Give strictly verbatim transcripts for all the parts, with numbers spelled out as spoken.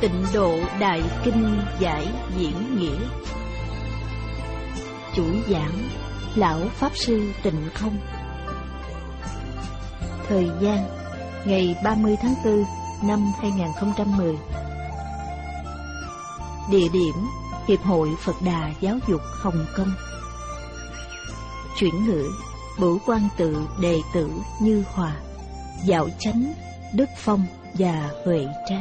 Tịnh Độ Đại Kinh Giải Diễn Nghĩa. Chủ giảng Lão Pháp Sư Tịnh Không. Thời gian ngày ba mươi tháng tư năm hai nghìn không trăm mười. Địa điểm Hiệp hội Phật Đà Giáo dục Hồng Kông. Chuyển ngữ Bửu Quan Tự đệ tử Như Hòa, Dạo Chánh, Đức Phong và Huệ Trang.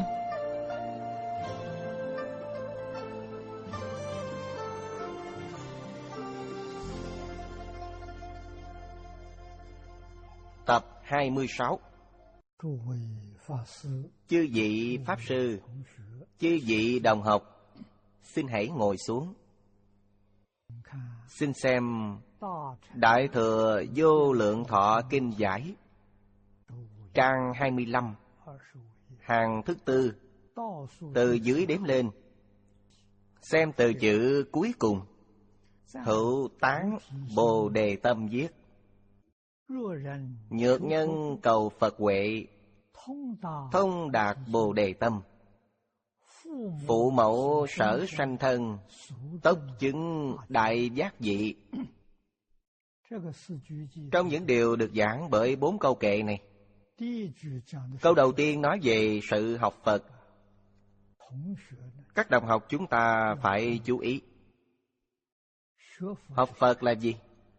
Tập hai mươi sáu. Chư vị Pháp Sư, chư vị đồng học, xin hãy ngồi xuống. Xin xem Đại Thừa Vô Lượng Thọ Kinh Giải, trang hai mươi lăm, hàng thứ tư, từ dưới đếm lên. Xem từ chữ cuối cùng. Hữu Tán Bồ Đề Tâm viết: nhược nhân cầu Phật huệ, thông đạt Bồ Đề Tâm. Phụ mẫu sở sanh thân, tốc chứng đại giác dị. Trong những điều được giảng bởi bốn câu kệ này, câu đầu tiên nói về sự học Phật. Các đồng học chúng ta phải chú ý. Học Phật là gì?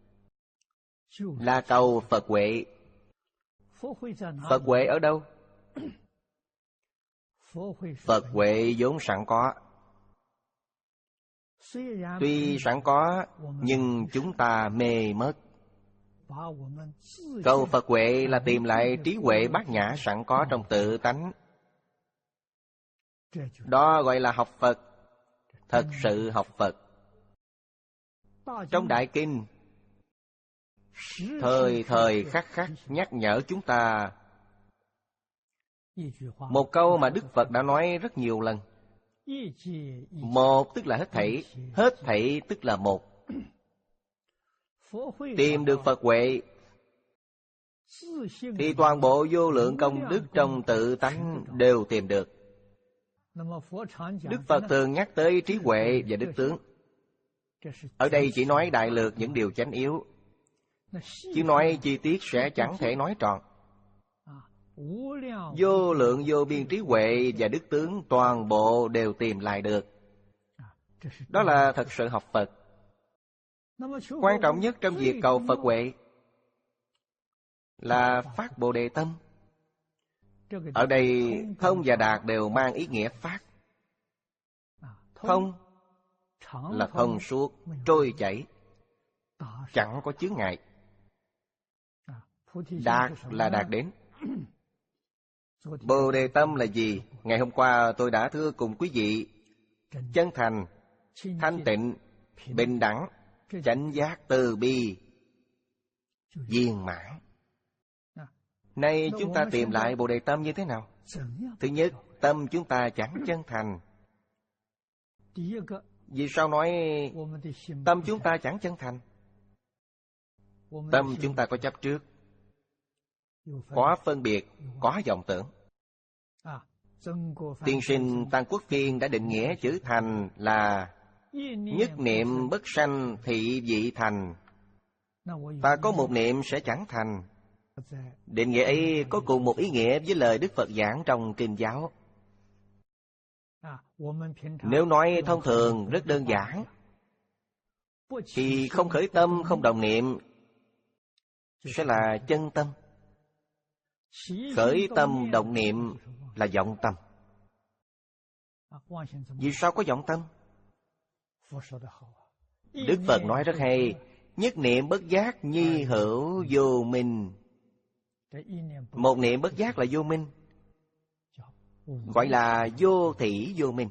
Là cầu Phật huệ. Phật huệ ở đâu? Phật huệ vốn sẵn có. Tuy sẵn có, nhưng chúng ta mê mất. Cầu Phật huệ là tìm lại trí huệ bát nhã sẵn có trong tự tánh. Đó gọi là học Phật. Thật sự học Phật. Trong Đại Kinh, thời thời khắc khắc nhắc nhở chúng ta một câu mà Đức Phật đã nói rất nhiều lần. Một tức là hết thảy, hết thảy tức là một. Tìm được Phật huệ thì toàn bộ vô lượng công đức trong tự tánh đều tìm được. Đức Phật thường nhắc tới trí huệ và đức tướng. Ở đây chỉ nói đại lược những điều chánh yếu, chứ nói chi tiết sẽ chẳng thể nói trọn. Vô lượng vô biên trí huệ và đức tướng toàn bộ đều tìm lại được. Đó là thật sự học Phật. Quan trọng nhất trong việc cầu Phật huệ là phát Bồ Đề Tâm. Ở đây thông và đạt đều mang ý nghĩa phát. Thông là thông suốt, trôi chảy, chẳng có chướng ngại. Đạt là đạt đến. Bồ Đề Tâm là gì? Ngày hôm qua tôi đã thưa cùng quý vị. Chân thành, thanh tịnh, bình đẳng, chánh giác, từ bi, viên mãn. Nay chúng ta tìm lại Bồ Đề Tâm như thế nào? Thứ nhất, tâm chúng ta chẳng chân thành. Vì sao nói tâm chúng ta chẳng chân thành? Tâm chúng ta có chấp trước, có phân biệt, có vọng tưởng. Tiên sinh Tăng Quốc Phiên đã định nghĩa chữ thành là nhất niệm bất sanh thị vị thành. Ta có một niệm sẽ chẳng thành. Định nghĩa ấy có cùng một ý nghĩa với lời Đức Phật giảng trong Kinh giáo. Nếu nói thông thường rất đơn giản, thì không khởi tâm, không đồng niệm sẽ là chân tâm. Khởi tâm động niệm là vọng tâm. Vì sao có vọng tâm? Đức Phật nói rất hay: nhất niệm bất giác nhi hữu vô minh. Một niệm bất giác là vô minh, gọi là vô thỉ vô minh.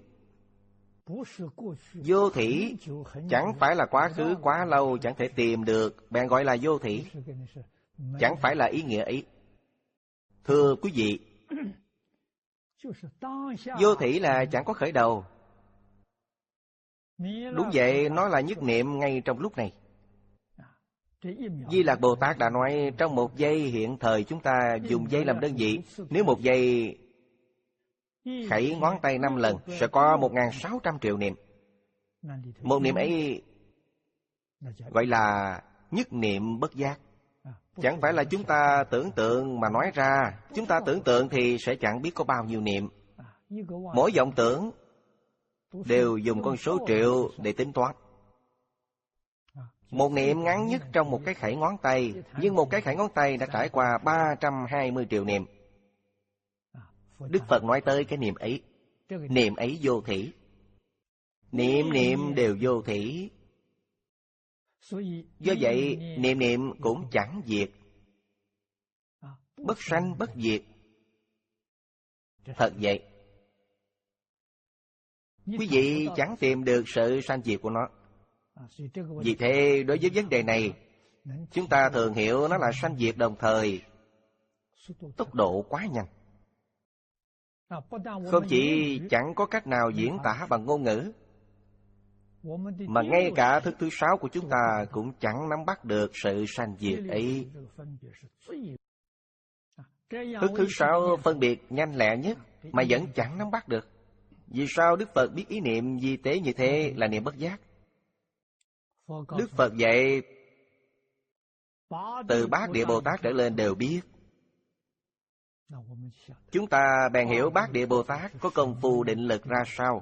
Vô thỉ chẳng phải là quá khứ quá lâu chẳng thể tìm được, bèn gọi là vô thỉ. Chẳng phải là ý nghĩa ấy. Thưa quý vị, vô thỉ là chẳng có khởi đầu. Đúng vậy, nó là nhất niệm ngay trong lúc này. Di Lặc Bồ Tát đã nói trong một giây hiện thời chúng ta dùng giây làm đơn vị. Nếu một giây Khẩy ngón tay năm lần sẽ có một nghìn sáu trăm triệu niệm. Một niệm ấy gọi là nhất niệm bất giác. Chẳng phải là chúng ta tưởng tượng mà nói ra. Chúng ta tưởng tượng thì sẽ chẳng biết có bao nhiêu niệm. Mỗi vọng tưởng đều dùng con số triệu để tính toán. Một niệm ngắn nhất trong một cái khẩy ngón tay, nhưng một cái khẩy ngón tay đã trải qua ba trăm hai mươi triệu niệm. Đức Phật nói tới cái niệm ấy. Niệm ấy vô thỉ. Niệm niệm đều vô thỉ. Do vậy niệm niệm cũng chẳng diệt. Bất sanh bất diệt. Thật vậy. Quý vị chẳng tìm được sự sanh diệt của nó. Vì thế đối với vấn đề này, chúng ta thường hiểu nó là sanh diệt đồng thời. Tốc độ quá nhanh. Không chỉ chẳng có cách nào diễn tả bằng ngôn ngữ, mà ngay cả thức thứ sáu của chúng ta cũng chẳng nắm bắt được sự sanh diệt ấy. Thức thứ sáu phân biệt nhanh lẹ nhất mà vẫn chẳng nắm bắt được. Vì sao Đức Phật biết ý niệm vi tế như thế là niệm bất giác? Đức Phật dạy từ Bát Địa Bồ Tát trở lên đều biết. Chúng ta bèn hiểu Bát Địa Bồ Tát có công phu định lực ra sao.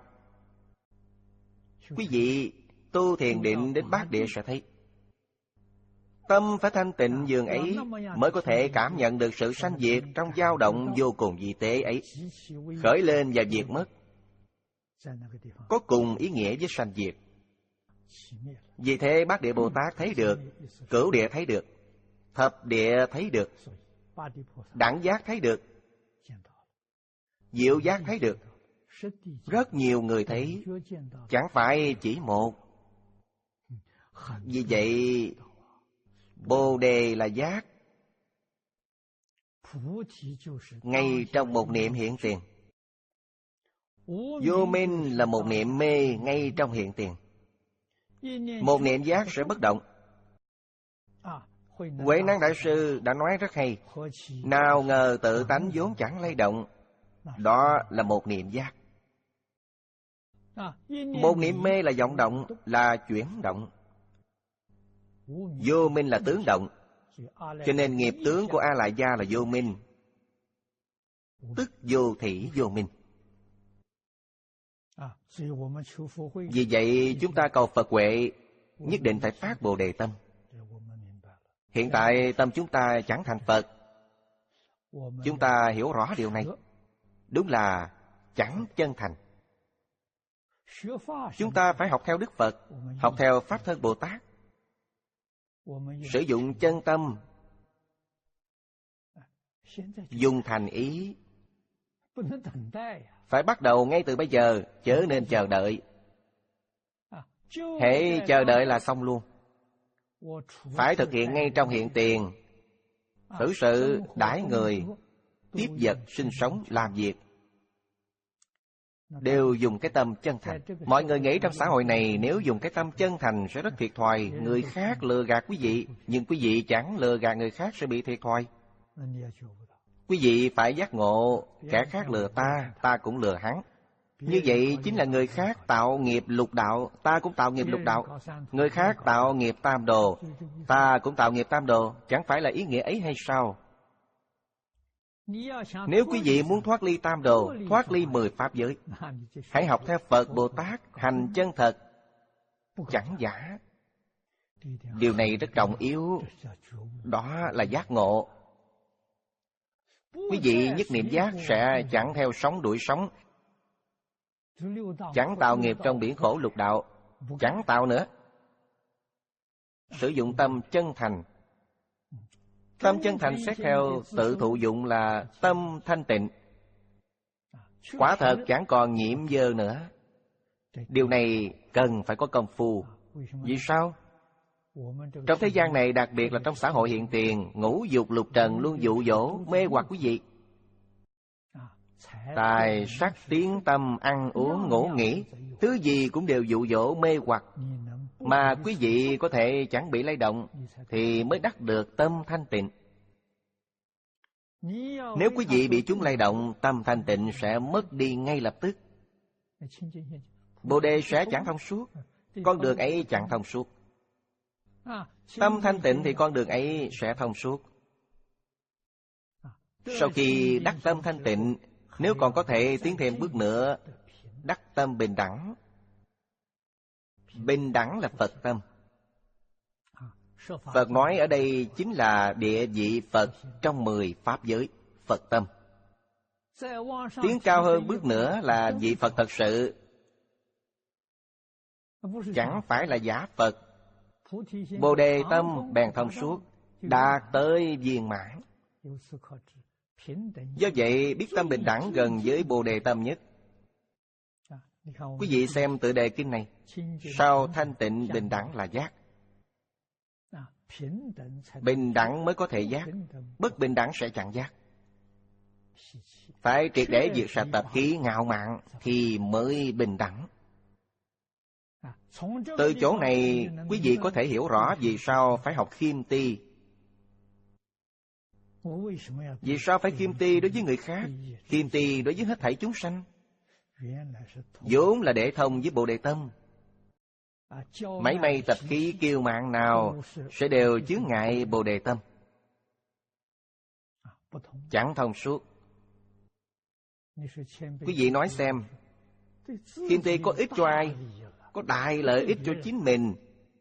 Quý vị tu thiền định đến Bát Địa sẽ thấy. Tâm phải thanh tịnh dường ấy mới có thể cảm nhận được sự sanh diệt trong dao động vô cùng vi tế ấy. Khởi lên và diệt mất có cùng ý nghĩa với sanh diệt. Vì thế Bát Địa Bồ Tát thấy được, Cửu Địa thấy được, Thập Địa thấy được, Đẳng Giác thấy được, Diệu Giác thấy được. Rất nhiều người thấy, chẳng phải chỉ một. Vì vậy Bồ Đề là giác, ngay trong một niệm hiện tiền. Vô minh là một niệm mê ngay trong hiện tiền. Một niệm giác sẽ bất động. Huệ Năng Đại Sư đã nói rất hay. Nào ngờ tự tánh vốn chẳng lay động. Đó là một niệm giác. Một niệm mê là vọng động, là chuyển động. Vô minh là tướng động. Cho nên nghiệp tướng của A Lại Gia là vô minh, tức vô thỉ vô minh. Vì vậy chúng ta cầu Phật huệ, nhất định phải phát Bồ Đề tâm. Hiện tại tâm chúng ta chẳng thành Phật. Chúng ta hiểu rõ điều này. Đúng là chẳng chân thành. Chúng ta phải học theo Đức Phật, học theo Pháp Thân Bồ Tát, sử dụng chân tâm, dùng thành ý. Phải bắt đầu ngay từ bây giờ, chớ nên chờ đợi. Hễ chờ đợi là xong luôn. Phải thực hiện ngay trong hiện tiền. Thử sự đãi người, tiếp vật, sinh sống, làm việc, đều dùng cái tâm chân thành. Mọi người nghĩ trong xã hội này nếu dùng cái tâm chân thành sẽ rất thiệt thòi. Người khác lừa gạt quý vị, nhưng quý vị chẳng lừa gạt người khác sẽ bị thiệt thòi. Quý vị phải giác ngộ, kẻ khác lừa ta, ta cũng lừa hắn. Như vậy chính là người khác tạo nghiệp lục đạo, ta cũng tạo nghiệp lục đạo. Người khác tạo nghiệp tam đồ, ta cũng tạo nghiệp tam đồ. Chẳng phải là ý nghĩa ấy hay sao? Nếu quý vị muốn thoát ly tam đồ, thoát ly mười pháp giới, hãy học theo Phật Bồ Tát, hành chân thật, chẳng giả. Điều này rất trọng yếu. Đó là giác ngộ. Quý vị nhất niệm giác sẽ chẳng theo sóng đuổi sóng, chẳng tạo nghiệp trong biển khổ lục đạo, chẳng tạo nữa. Sử dụng tâm chân thành. Tâm chân thành xét theo tự thụ dụng là tâm thanh tịnh. Quả thật chẳng còn nhiễm dơ nữa. Điều này cần phải có công phu. Vì sao? Trong thế gian này, đặc biệt là trong xã hội hiện tiền, ngũ dục lục trần luôn dụ dỗ, mê hoặc quý vị. Tài, sắc, tiếng, tâm, ăn, uống, ngủ, nghỉ, thứ gì cũng đều dụ dỗ, mê hoặc. Mà quý vị có thể chẳng bị lay động, thì mới đắc được tâm thanh tịnh. Nếu quý vị bị chúng lay động, tâm thanh tịnh sẽ mất đi ngay lập tức. Bồ đề sẽ chẳng thông suốt, con đường ấy chẳng thông suốt. Tâm thanh tịnh thì con đường ấy sẽ thông suốt. Sau khi đắc tâm thanh tịnh, nếu còn có thể tiến thêm bước nữa, đắc tâm bình đẳng. Bình đẳng là Phật tâm. Phật nói ở đây chính là địa vị Phật trong mười pháp giới, Phật tâm. Tiến cao hơn bước nữa là vị Phật thật sự, chẳng phải là giả Phật. Bồ đề tâm bèn thông suốt, đạt tới viên mãn. Do vậy, biết tâm bình đẳng gần với Bồ đề tâm nhất. Quý vị xem tựa đề kinh này, sao thanh tịnh bình đẳng là giác. Bình đẳng mới có thể giác, bất bình đẳng sẽ chẳng giác. Phải triệt để diệt sạch tập khí ngạo mạn thì mới bình đẳng. Từ chỗ này, quý vị có thể hiểu rõ vì sao phải học khiêm ti. Vì sao phải khiêm ti đối với người khác, khiêm ti đối với hết thảy chúng sanh? Vốn là để thông với Bồ đề tâm. Mấy may tập khí kiêu mạn nào sẽ đều chướng ngại Bồ đề tâm, chẳng thông suốt. Quý vị nói xem, khiêm ti có ích cho ai? Có đại lợi ích cho chính mình,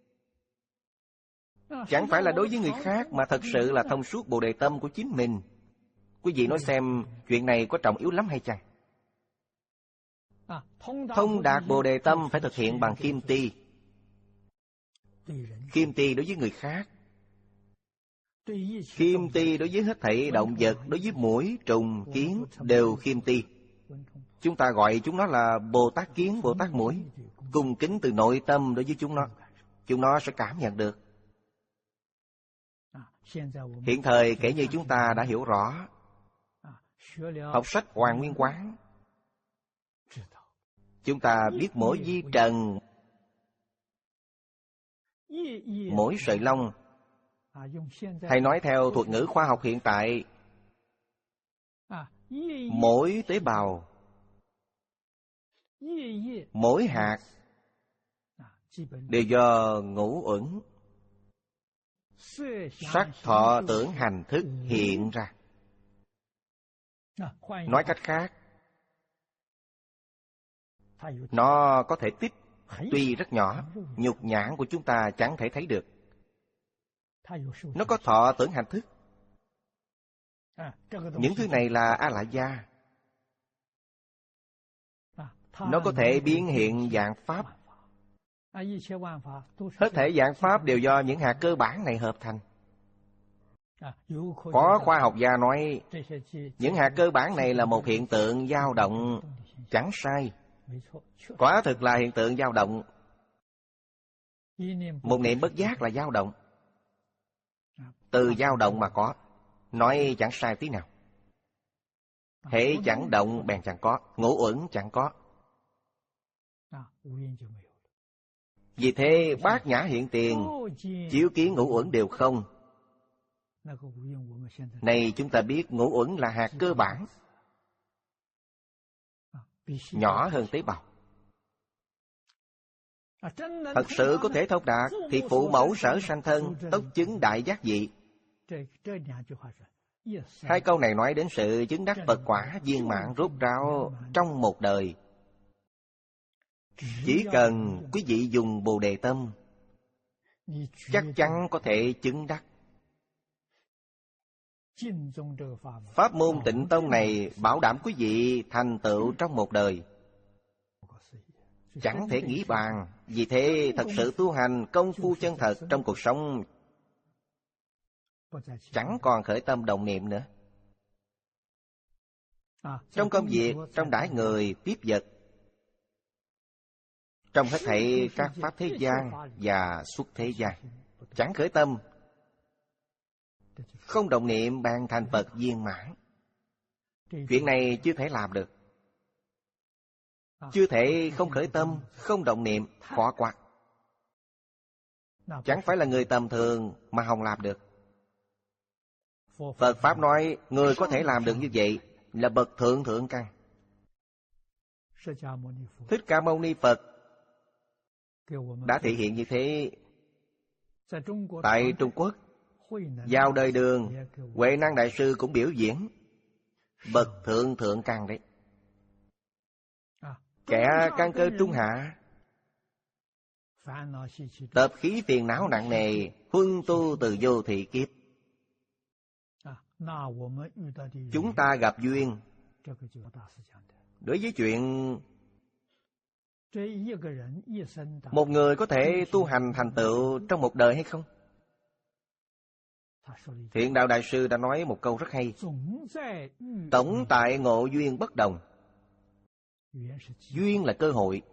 chẳng phải là đối với người khác, mà thật sự là thông suốt Bồ đề tâm của chính mình. Quý vị nói xem, chuyện này có trọng yếu lắm hay chăng? Thông đạt Bồ đề tâm phải thực hiện bằng khiêm ti. Khiêm ti đối với người khác, khiêm ti đối với hết thảy động vật, đối với muỗi, trùng, kiến đều khiêm ti. Chúng ta gọi chúng nó là Bồ Tát kiến, Bồ Tát muỗi. Cung kính từ nội tâm đối với chúng nó, chúng nó sẽ cảm nhận được. Hiện thời kể như chúng ta đã hiểu rõ, học sách Hoàn Nguyên Quán, chúng ta biết mỗi vi trần, mỗi sợi lông. Thầy nói theo thuật ngữ khoa học hiện tại, mỗi tế bào, mỗi hạt đều do ngũ uẩn, sắc thọ tưởng hành thức hiện ra. Nói cách khác, nó có thể tích, tuy rất nhỏ, nhục nhãn của chúng ta chẳng thể thấy được. Nó có thọ tưởng hành thức. Những thứ này là A La Gia. Nó có thể biến hiện vạn pháp. Hết thảy vạn pháp đều do những hạt cơ bản này hợp thành. Có khoa học gia nói, những hạt cơ bản này là một hiện tượng dao động, chẳng sai. Quả thực là hiện tượng dao động. Một niệm bất giác là dao động. Từ dao động mà có, nói chẳng sai tí nào. Hễ chẳng động bèn chẳng có, ngũ uẩn chẳng có. Vì thế bát nhã hiện tiền, chiếu kiến ngũ uẩn đều không. Này chúng ta biết ngũ uẩn là hạt cơ bản, nhỏ hơn tế bào. Thật sự có thể thông đạt thì phụ mẫu sở sanh thân, tốc chứng đại giác vị. Hai câu này nói đến sự chứng đắc Phật quả viên mãn rốt ráo trong một đời. Chỉ cần quý vị dùng Bồ đề tâm, chắc chắn có thể chứng đắc. Pháp môn Tịnh Tông này bảo đảm quý vị thành tựu trong một đời, chẳng thể nghĩ bàn. Vì thế thật sự tu hành công phu chân thật trong cuộc sống, chẳng còn khởi tâm động niệm nữa. Trong công việc, trong đãi người, tiếp vật, trong hết thảy các pháp thế gian và xuất thế gian, chẳng khởi tâm, không động niệm bàn thành Phật viên mãn. Chuyện này chưa thể làm được. Chưa thể không khởi tâm, không động niệm, khó quá. Chẳng phải là người tầm thường mà không làm được. Phật Pháp nói người có thể làm được như vậy là bậc thượng thượng căn. Thích Ca Mâu Ni Phật đã thể hiện như thế. Tại Trung Quốc, vào đời Đường, Huệ Năng Đại Sư cũng biểu diễn bậc thượng thượng căn đấy. Kẻ căn cơ trung hạ, tập khí phiền não nặng nề, huân tu từ vô thị kiếp. Chúng ta gặp duyên. Đối với chuyện một người có thể tu hành thành tựu trong một đời hay không, Thiện Đạo Đại Sư đã nói một câu rất hay: tổng tại ngộ duyên bất đồng. Duyên là cơ hội.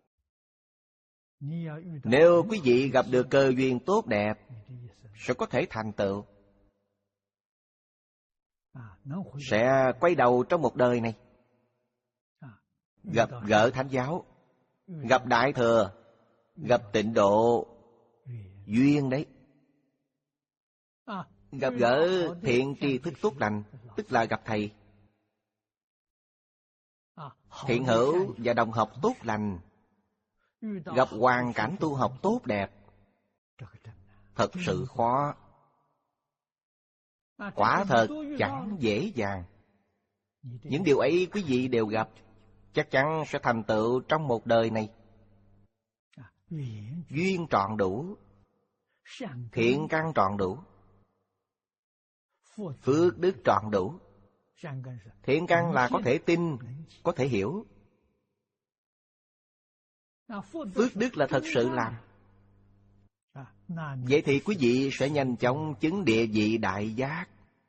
Nếu quý vị gặp được cơ duyên tốt đẹp, sẽ có thể thành tựu, sẽ quay đầu trong một đời này, gặp gỡ Thánh Giáo, gặp Đại Thừa, gặp Tịnh Độ. Duyên đấy. Gặp gỡ thiện tri thức tốt lành, tức là gặp thầy. Thiện hữu và đồng học tốt lành, gặp hoàn cảnh tu học tốt đẹp, thật sự khó. Quả thật chẳng dễ dàng. Những điều ấy quý vị đều gặp, chắc chắn sẽ thành tựu trong một đời này. Duyên trọn đủ, thiện căn trọn đủ, phước đức trọn đủ. Thiện căn là có thể tin, có thể hiểu. Phước đức là thật sự làm. Vậy thì quý vị sẽ nhanh chóng chứng địa vị đại giác.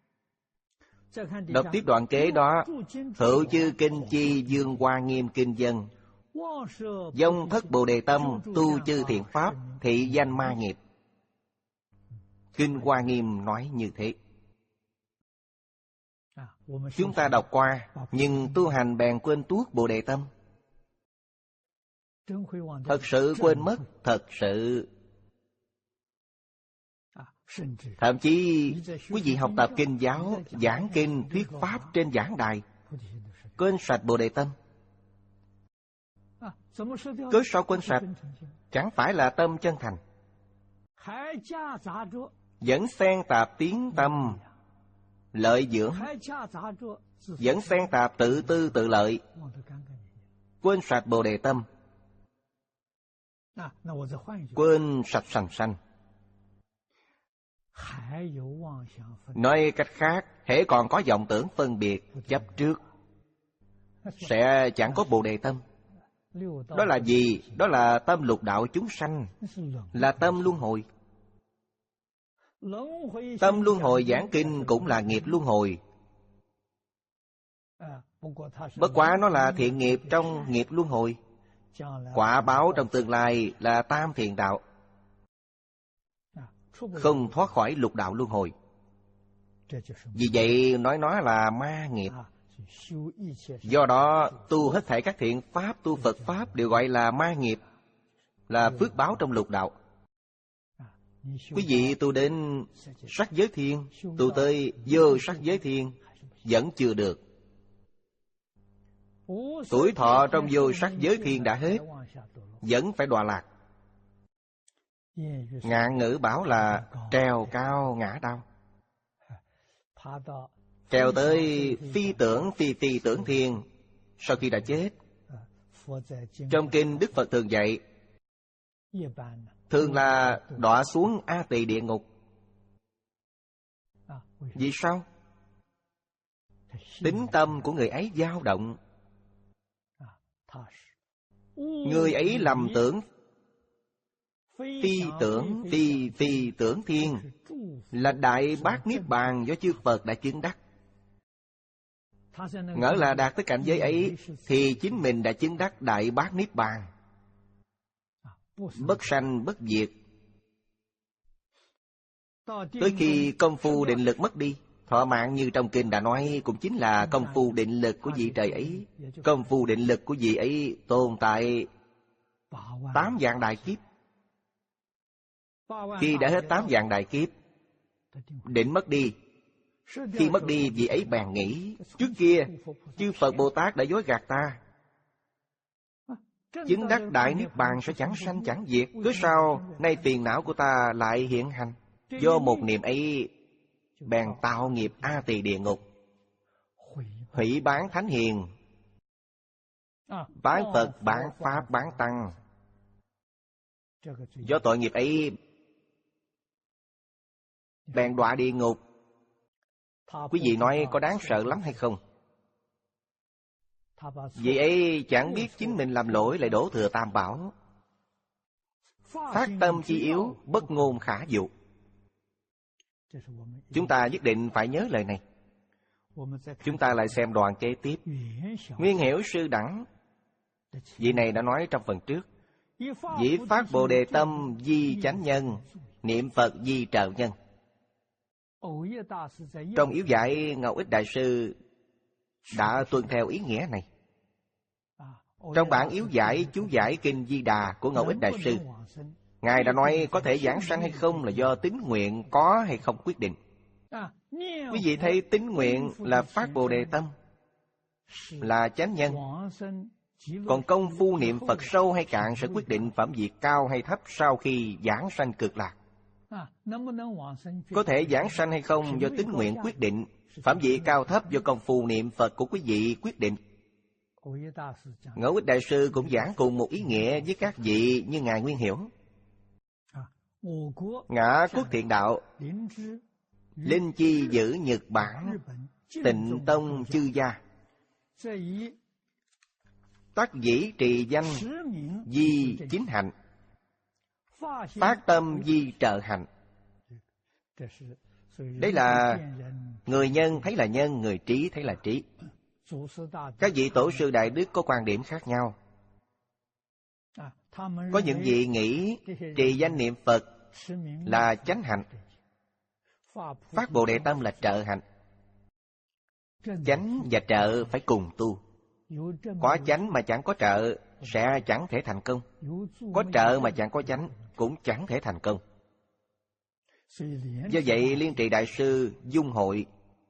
Đọc tiếp đoạn kế đó: Hữu chư kinh chi dương hoa nghiêm kinh dân, dông thất bồ đề tâm, tu chư thiện pháp, thị danh ma nghiệp. Kinh Hoa Nghiêm nói như thế. Chúng ta đọc qua, nhưng tu hành bèn quên tuốt bồ đề tâm. Thật sự quên mất, thật sự. Thậm chí quý vị học tập kinh giáo, giảng kinh, thuyết pháp trên giảng đài, quên sạch bồ đề tâm. Cớ sao quên sạch? Chẳng phải là tâm chân thành, vẫn xen tạp tiếng tâm lợi dưỡng, vẫn xen tạp tự tư tự lợi, quên sạch bồ đề tâm, quên sạch sành sanh. Nói cách khác, hễ còn có vọng tưởng phân biệt chấp trước, sẽ chẳng có bồ đề tâm. Đó là gì? Đó là tâm lục đạo chúng sanh, là tâm luân hồi. Tâm luân hồi giảng kinh cũng là nghiệp luân hồi. Bất quá nó là thiện nghiệp trong nghiệp luân hồi. Quả báo trong tương lai là tam thiện đạo, không thoát khỏi lục đạo luân hồi. Vì vậy nói nó là ma nghiệp. Do đó tu hết thảy các thiện pháp, tu Phật pháp đều gọi là ma nghiệp, là phước báo trong lục đạo. Quý vị tu đến sắc giới thiên, tu tới vô sắc giới thiên, vẫn chưa được. Tuổi thọ trong vô sắc giới thiên đã hết, vẫn phải đọa lạc. Ngạn ngữ bảo là trèo cao ngã đau. Trèo tới phi tưởng phi phi tưởng thiên sau khi đã chết. Trong kinh Đức Phật thường dạy, thường là đọa xuống A Tỳ địa ngục. Vì sao? Tính tâm của người ấy dao động. Người ấy lầm tưởng phi tưởng phi phi tưởng thiên là đại bát niết bàn do chư Phật đã chứng đắc. Ngỡ là đạt tới cảnh giới ấy thì chính mình đã chứng đắc đại bát niết bàn, bất sanh bất diệt. Tới khi công phu định lực mất đi, thọ mạng như trong kinh đã nói cũng chính là công phu định lực của vị trời ấy. Công phu định lực của vị ấy tồn tại tám vạn đại kiếp. Khi đã hết tám vạn đại kiếp, định mất đi, Khi mất đi vị ấy bèn nghĩ, trước kia chư Phật Bồ Tát đã dối gạt ta, chứng đắc đại niết bàn sẽ chẳng sanh chẳng diệt. Cứ sao nay phiền não của ta lại hiện hành? Do một niệm ấy bèn tạo nghiệp A Tỳ địa ngục, hủy bán thánh hiền, bán Phật, bán Pháp, bán Tăng. Do tội nghiệp ấy bèn đọa địa ngục. Quý vị nói có đáng sợ lắm hay không? Vì ấy chẳng biết chính mình làm lỗi lại đổ thừa tam bảo. Phát tâm chi yếu, bất ngôn khả dụ. Chúng ta nhất định phải nhớ lời này. Chúng ta lại xem đoạn kế tiếp. Nguyên Hiểu Sư Đẳng, vị này đã nói trong phần trước. Dĩ phát Bồ Đề tâm di chánh nhân, niệm Phật di trợ nhân. Trong yếu giải, Ngẫu Ích Đại Sư đã tuân theo ý nghĩa này. Trong bản yếu giải chú giải Kinh Di Đà của Ngẫu Ích Đại Sư, Ngài đã nói có thể giảng sanh hay không là do tín nguyện có hay không quyết định. Quý vị thấy tín nguyện là phát Bồ Đề tâm, là chánh nhân. Còn công phu niệm Phật sâu hay cạn sẽ quyết định phẩm vị cao hay thấp sau khi giảng sanh Cực Lạc. Có thể giảng sanh hay không do tín nguyện quyết định, phẩm vị cao thấp do công phu niệm Phật của quý vị quyết định. Ngẫu Ích Đại Sư cũng giảng cùng một ý nghĩa với các vị như Ngài Nguyên Hiểu. Ngã Quốc Thiện Đạo, Linh Chi giữ Nhật Bản, Tịnh Tông chư gia, tác dĩ trì danh di chính hạnh, phát tâm di trợ hạnh. Đấy là người nhân thấy là nhân, người trí thấy là trí. Các vị tổ sư đại đức có quan điểm khác nhau. Có những vị nghĩ trì danh niệm Phật là chánh hạnh, phát Bồ Đề tâm là trợ hạnh. Chánh và trợ phải cùng tu. Có chánh mà chẳng có trợ sẽ chẳng thể thành công. Có trợ mà chẳng có chánh cũng chẳng thể thành công. Do vậy Liên Trì Đại Sư dung hội.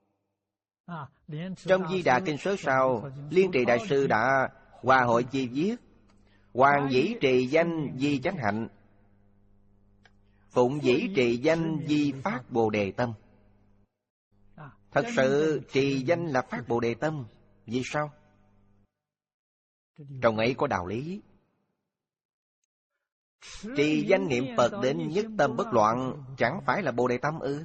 Trong Di Đà Kinh Sớ Sao, Liên Trì Đại Sư đã hòa hội chi viết: Hoàng dĩ trì danh di chánh hạnh, phụng dĩ trì danh di phát Bồ Đề tâm. Thật sự trì danh là phát Bồ Đề tâm. Vì sao? Trong ấy có đạo lý. Trì danh niệm Phật đến nhất tâm bất loạn chẳng phải là Bồ Đề tâm ư?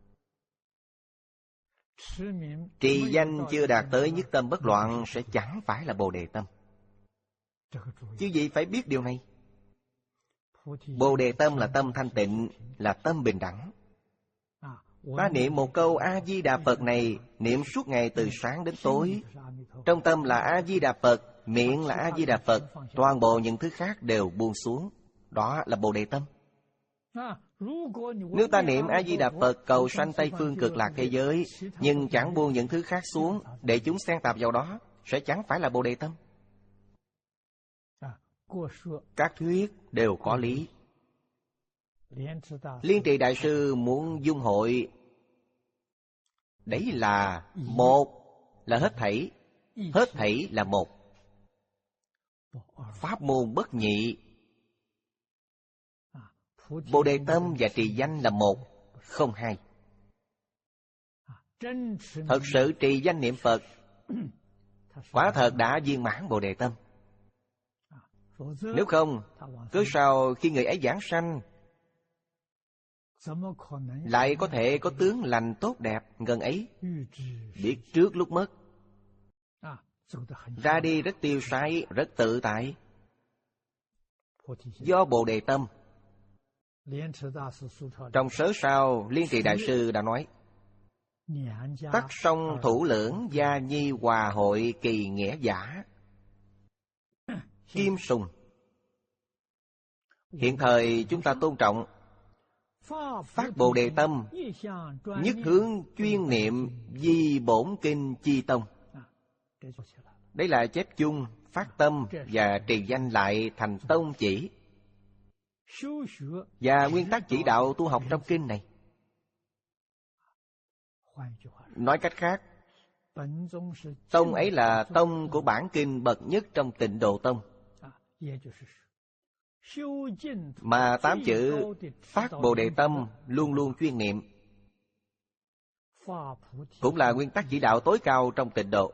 Trì danh chưa đạt tới nhất tâm bất loạn sẽ chẳng phải là Bồ Đề tâm. Chứ gì phải biết điều này. Bồ Đề tâm là tâm thanh tịnh, là tâm bình đẳng. Ta niệm một câu A-di-đà Phật này, niệm suốt ngày từ sáng đến tối. Trong tâm là A-di-đà Phật, miệng là A-di-đà Phật, toàn bộ những thứ khác đều buông xuống. Đó là Bồ Đề tâm. Nếu ta niệm A-di-đà Phật cầu sanh Tây Phương Cực Lạc thế giới, nhưng chẳng buông những thứ khác xuống để chúng xen tạp vào đó, sẽ chẳng phải là Bồ Đề tâm. Các thuyết đều có lý. Liên Trì Đại Sư muốn dung hội, đấy là một, là hết thảy. Hết thảy là một. Pháp môn bất nhị. Bồ Đề tâm và trì danh là một, không hai. Thật sự trì danh niệm Phật, quả thật đã viên mãn Bồ Đề tâm. Nếu không, cứ sao khi người ấy giảng sanh lại có thể có tướng lành tốt đẹp ngần ấy? Biết trước lúc mất, ra đi rất tiêu sái, rất tự tại. Do Bồ Đề tâm. Trong Sớ Sao, Liên Trì Đại Sư đã nói: Tắc song thủ lưỡng gia nhi hòa hội kỳ nghĩa giả. Kim sùng. Hiện thời chúng ta tôn trọng phát Bồ Đề tâm, nhất hướng chuyên niệm di bổn kinh chi tông. Đấy là chép chung, phát tâm và trì danh lại thành tông chỉ và nguyên tắc chỉ đạo tu học trong kinh này. Nói cách khác, tông ấy là tông của bản kinh bậc nhất trong Tịnh Độ Tông. Mà tám chữ phát Bồ Đề tâm luôn luôn chuyên niệm, cũng là nguyên tắc chỉ đạo tối cao trong Tịnh Độ.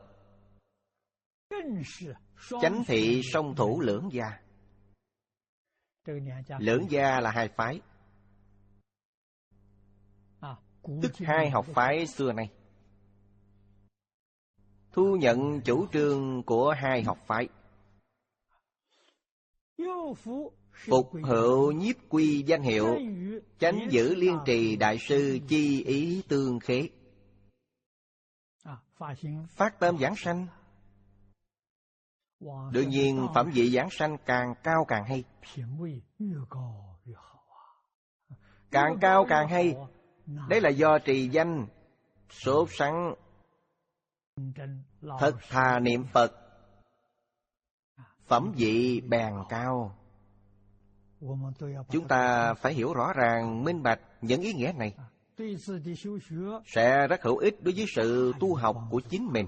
Chánh thị song thủ lưỡng gia. Lưỡng gia là hai phái, tức hai học phái xưa nay thu nhận chủ trương của hai học phái. Phục hữu nhiếp quy danh hiệu, chánh giữ liên trì đại sư chi ý tương khế. Phát tâm giảng sanh, đương nhiên phẩm vị giảng sanh càng cao càng hay. Càng cao càng hay. Đấy là do trì danh, sốt sắng, thật thà niệm Phật, phẩm vị bèn cao. Chúng ta phải hiểu rõ ràng, minh bạch những ý nghĩa này, sẽ rất hữu ích đối với sự tu học của chính mình.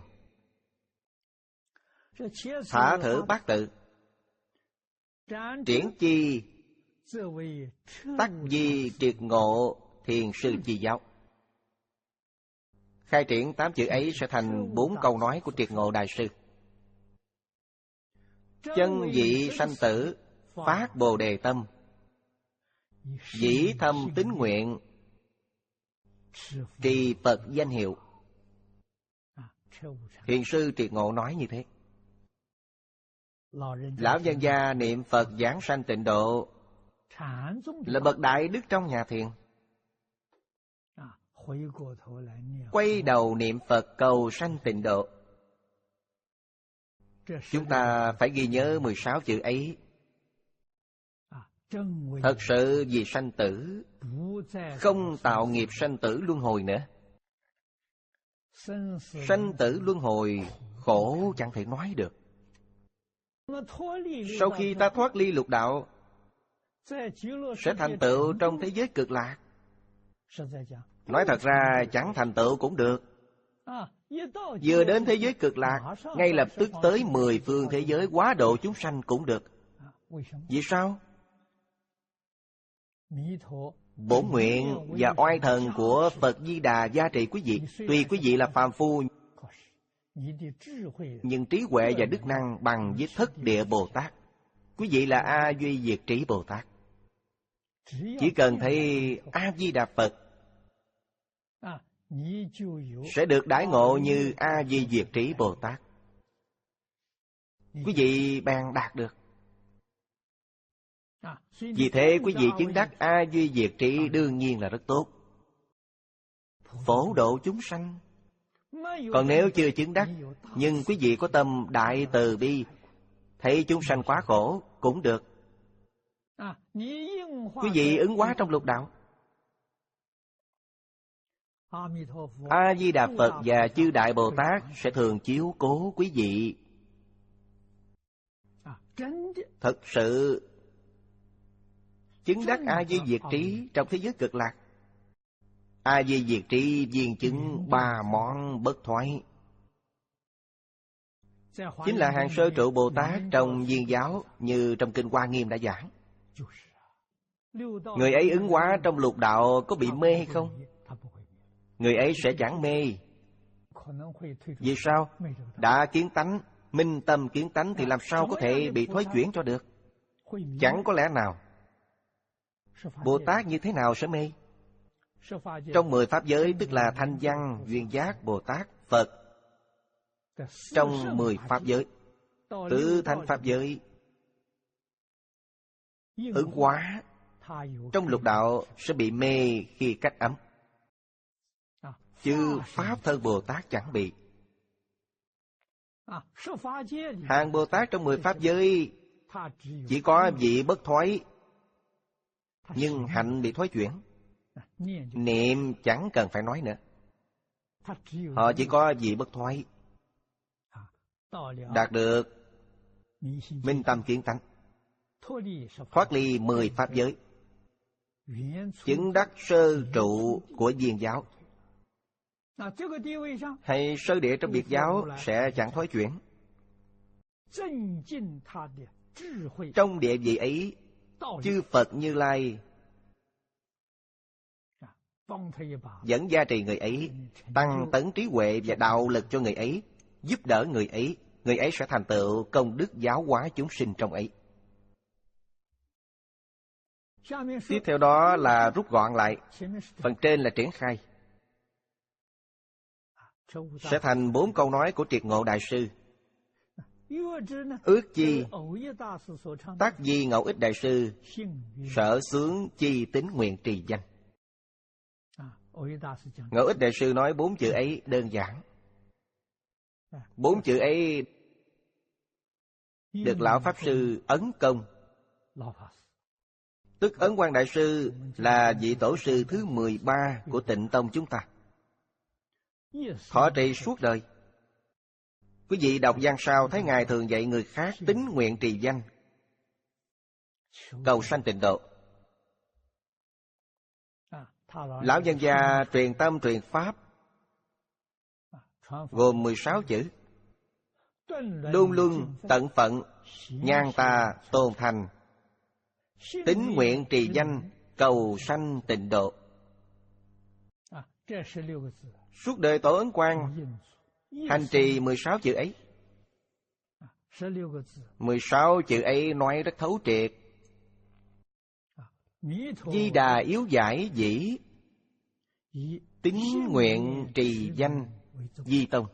Thả thử bát tự, triển chi tắc di triệt ngộ thiền sư chi giáo. Khai triển tám chữ ấy sẽ thành bốn câu nói của triệt ngộ đại sư. Chân vị sanh tử, phát Bồ Đề tâm, dĩ thâm tín nguyện, trì Phật danh hiệu. Thiền sư triệt ngộ nói như thế. Lão nhân gia niệm Phật giảng sanh tịnh độ, là bậc đại đức trong nhà thiền. Quay đầu niệm Phật cầu sanh tịnh độ. Chúng ta phải ghi nhớ mười sáu chữ ấy. Thật sự vì sanh tử, không tạo nghiệp sanh tử luân hồi nữa. Sanh tử luân hồi khổ chẳng thể nói được. Sau khi ta thoát ly lục đạo, sẽ thành tựu trong thế giới cực lạc. Nói thật ra chẳng thành tựu cũng được. Vừa đến thế giới cực lạc, ngay lập tức tới mười phương thế giới quá độ chúng sanh cũng được. Vì sao? Bổn nguyện và oai thần của Phật Di Đà gia trị quý vị. Tuy quý vị là phàm phu, nhưng trí huệ và đức năng bằng với Thất Địa Bồ Tát. Quý vị là A Duy Diệt Trí Bồ Tát. Chỉ cần thấy A Di Đà Phật sẽ được đãi ngộ như A Di Diệt Trí Bồ Tát. Quý vị bèn đạt được. Vì thế quý vị chứng đắc A Duy Diệt Trí đương nhiên là rất tốt, phổ độ chúng sanh. Còn nếu chưa chứng đắc, nhưng quý vị có tâm đại từ bi, thấy chúng sanh quá khổ cũng được. Quý vị ứng hóa trong lục đạo. A Di Đà Phật và chư Đại Bồ Tát sẽ thường chiếu cố quý vị. Thật sự chứng đắc A Di Diệt Trí trong thế giới cực lạc. A Di Diệt Trí viên chứng ba món bất thoái, chính là hàng sơ trụ Bồ Tát trong Viên giáo, như trong kinh Hoa Nghiêm đã giảng. Người ấy ứng hóa trong lục đạo có bị mê hay không? Người ấy sẽ chẳng mê. Vì sao? Đã kiến tánh, minh tâm kiến tánh thì làm sao có thể bị thoái chuyển cho được? Chẳng có lẽ nào. Bồ Tát như thế nào sẽ mê? Trong mười pháp giới, tức là Thanh Văn, Duyên Giác, Bồ Tát, Phật. Trong mười pháp giới, tứ thánh pháp giới, ứng hóa trong lục đạo sẽ bị mê khi cách ấm. Chứ Pháp thân Bồ Tát chẳng bị. Hàng Bồ Tát trong mười pháp giới chỉ có vị bất thoái, nhưng hạnh bị thoái chuyển. Niệm chẳng cần phải nói nữa. Họ chỉ có vị bất thoái, đạt được minh tâm kiến tánh, thoát ly mười pháp giới, chứng đắc sơ trụ của Viên giáo. hay sơ địa trong Biệt giáo sẽ chẳng thói chuyển. Trong địa vị ấy, chư Phật Như Lai vẫn gia trì người ấy, tăng tấn trí huệ và đạo lực cho người ấy, giúp đỡ người ấy. Người ấy sẽ thành tựu công đức giáo hóa chúng sinh trong ấy. Tiếp theo đó là rút gọn lại. Phần trên là triển khai, sẽ thành bốn câu nói của Triệt Ngộ Đại Sư. Ước chi tác di Ngẫu Ích Đại Sư sở xướng chi tín nguyện trì danh. Ngẫu Ích Đại Sư nói bốn chữ ấy đơn giản. Bốn chữ ấy được Lão Pháp Sư ấn công. Tức Ấn Quang Đại Sư là vị tổ sư thứ mười ba của Tịnh Tông chúng ta, thọ trì suốt đời. Quý vị đọc văn sao thấy Ngài thường dạy người khác tín nguyện trì danh, cầu sanh tịnh độ. Lão nhân gia truyền tâm truyền pháp gồm mười sáu chữ: luôn luôn tận phận, nhan ta tôn thành, tín nguyện trì danh, cầu sanh tịnh độ. Suốt đời Tổ Ấn Quang hành trì mười sáu chữ ấy. Mười sáu chữ ấy nói rất thấu triệt. Di Đà yếu giải dĩ, tín nguyện trì danh Di Tông.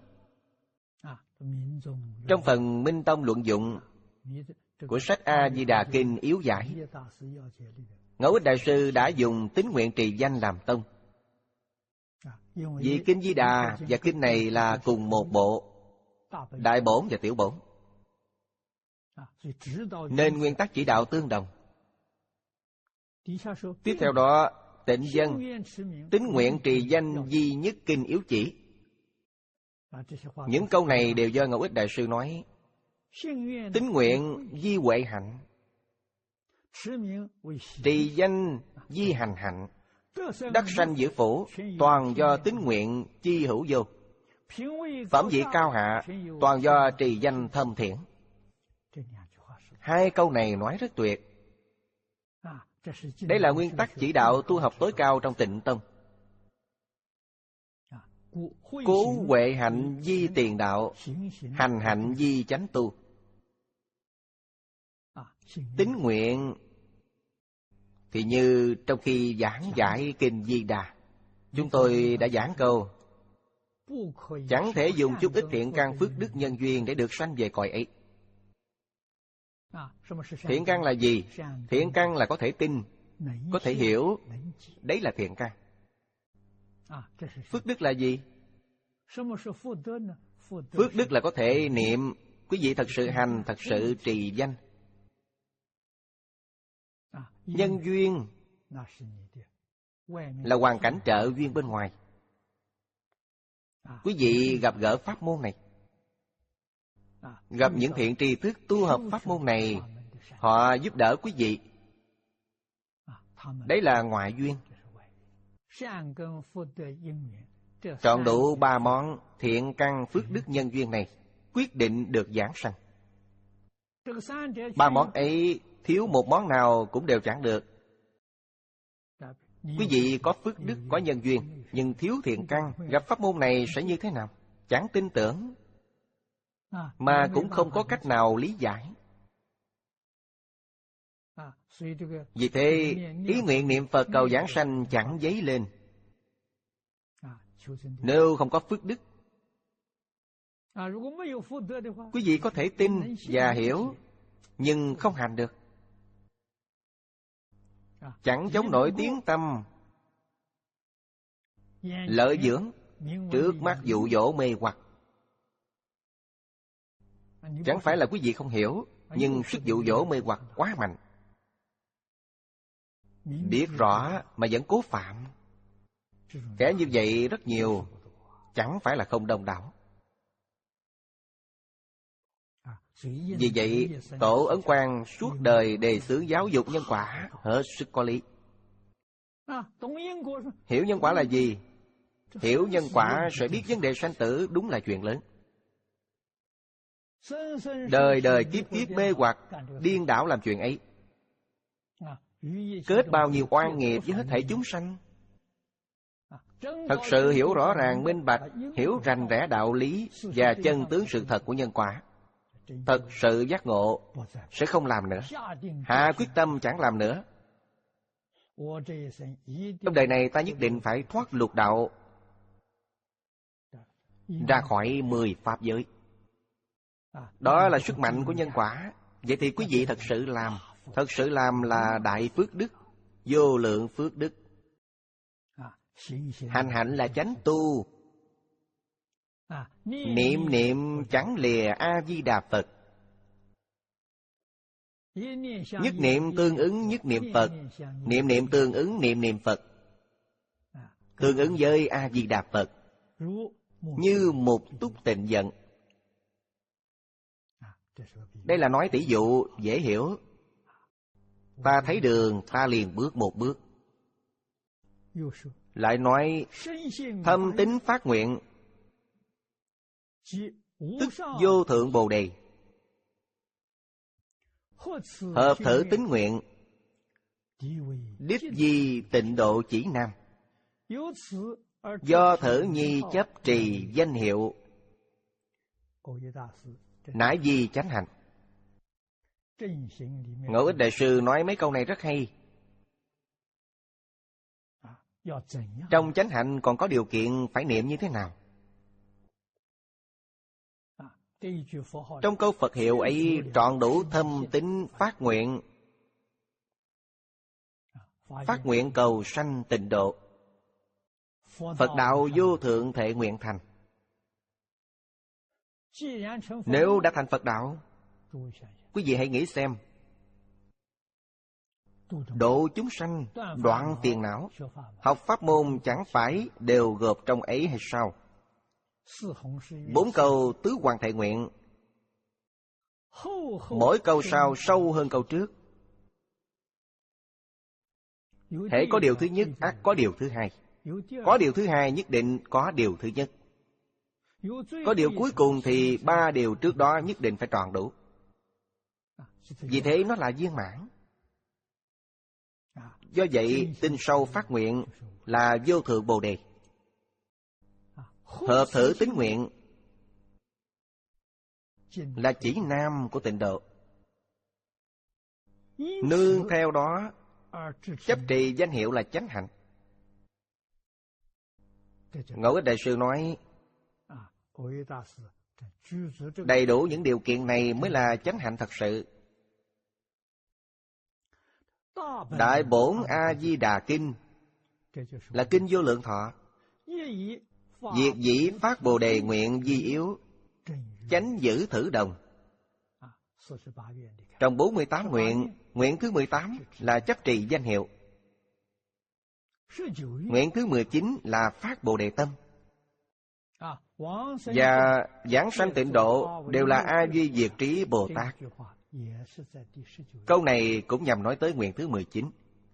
Trong phần Minh Tông luận dụng của sách A Di Đà Kinh yếu giải, Ngẫu Ích Đại Sư đã dùng tín nguyện trì danh làm tông. Vì Kinh Di Đà và kinh này là cùng một bộ, đại bổn và tiểu bổn, nên nguyên tắc chỉ đạo tương đồng. Tiếp theo đó, tịnh dân, tín nguyện trì danh Di Nhất Kinh yếu chỉ. Những câu này đều do Ngẫu Ích Đại Sư nói. Tín nguyện Di Huệ Hạnh, trì danh Di Hành Hạnh, đắc sanh giữ phủ, toàn do tín nguyện chi hữu vô. Phẩm vị cao hạ, toàn do trì danh thâm thiện. Hai câu này nói rất tuyệt. Đây là nguyên tắc chỉ đạo tu học tối cao trong Tịnh Tông. Cố huệ hạnh di tiền đạo, hành hạnh di chánh tu. Tín nguyện thì như trong khi giảng giải Kinh Di Đà, chúng tôi đã giảng câu: chẳng thể dùng chút ít thiện căn phước đức nhân duyên để được sanh về cõi ấy. Thiện căn là gì? Thiện căn là có thể tin, có thể hiểu. Đấy là thiện căn. Phước đức là gì? Phước đức là có thể niệm. Quý vị thật sự hành, thật sự trì danh. Nhân duyên là hoàn cảnh trợ duyên bên ngoài. Quý vị gặp gỡ pháp môn này, gặp những thiện tri thức tu học pháp môn này, họ giúp đỡ quý vị. Đấy là ngoại duyên. Trọn đủ ba món thiện căn phước đức nhân duyên này quyết định được giảng sanh. Ba món ấy thiếu một món nào cũng đều chẳng được. Quý vị có phước đức, có nhân duyên, nhưng thiếu thiện căn, gặp pháp môn này sẽ như thế nào? Chẳng tin tưởng, mà cũng không có cách nào lý giải. Vì thế, ý nguyện niệm Phật cầu giảng sanh chẳng dấy lên. Nếu không có phước đức, quý vị có thể tin và hiểu, nhưng không hành được. Chẳng chống nổi tiếng tâm lợi dưỡng, trước mắt dụ dỗ mê hoặc. Chẳng phải là quý vị không hiểu, nhưng sức dụ dỗ mê hoặc quá mạnh. Biết rõ mà vẫn cố phạm. Kẻ như vậy rất nhiều, chẳng phải là không đông đảo. Vì vậy, Tổ Ấn Quang suốt đời đề xướng giáo dục nhân quả hết sức có lý. Hiểu nhân quả là gì? Hiểu nhân quả sẽ biết vấn đề sanh tử đúng là chuyện lớn. Đời đời kiếp kiếp mê hoặc, điên đảo làm chuyện ấy, kết bao nhiêu oan nghiệp với hết thảy chúng sanh. Thật sự hiểu rõ ràng minh bạch, hiểu rành rẽ đạo lý và chân tướng sự thật của nhân quả, thật sự giác ngộ, sẽ không làm nữa, hạ quyết tâm chẳng làm nữa. Trong đời này ta nhất định phải thoát lục đạo, ra khỏi mười pháp giới. Đó là sức mạnh của nhân quả. Vậy thì quý vị thật sự làm, thật sự làm là đại phước đức, vô lượng phước đức. Hành hạnh là chánh tu, niệm niệm chẳng lìa A-di-đà Phật. Nhất niệm tương ứng nhất niệm Phật, niệm niệm tương ứng niệm niệm Phật, tương ứng với A-di-đà Phật, như một túc tịnh vận. Đây là nói tỷ dụ dễ hiểu. Ta thấy đường, ta liền bước một bước. Lại nói thâm tín phát nguyện, tức vô thượng Bồ Đề. Hợp thử tín nguyện, đích di tịnh độ chỉ nam. Do thử nhi chấp trì danh hiệu, nãi di chánh hạnh. Ngẫu Ích Đại Sư nói mấy câu này rất hay. Trong chánh hạnh còn có điều kiện phải niệm như thế nào? Trong câu Phật hiệu ấy trọn đủ thâm tín phát nguyện. Phát nguyện cầu sanh tịnh độ, Phật đạo vô thượng thệ nguyện thành. Nếu đã thành Phật đạo, quý vị hãy nghĩ xem, độ chúng sanh, đoạn phiền não, học pháp môn chẳng phải đều gộp trong ấy hay sao? Bốn câu tứ hoàng thệ nguyện, mỗi câu sau sâu hơn câu trước. Hễ có điều thứ nhất, ắt có điều thứ hai. Có điều thứ hai, nhất định có điều thứ nhất. Có điều cuối cùng thì ba điều trước đó nhất định phải tròn đủ. Vì thế nó là viên mãn. Do vậy, tin sâu phát nguyện là vô thượng Bồ Đề. Hợp thử tín nguyện là chỉ nam của tịnh độ. Nương theo đó chấp trì danh hiệu là chánh hạnh. Ngẫu Ích Đại Sư nói, đầy đủ những điều kiện này mới là chánh hạnh thật sự. Đại Bổn A Di Đà Kinh là kinh vô lượng thọ. Việc dĩ phát Bồ Đề nguyện di yếu, chánh giữ thử đồng. Trong bốn mươi tám nguyện, nguyện thứ mười tám là chấp trì danh hiệu. Nguyện thứ mười chín là phát Bồ Đề tâm. Và giảng sanh tịnh độ đều là A Duy Diệt Trí Bồ Tát. Câu này cũng nhằm nói tới nguyện thứ mười chín.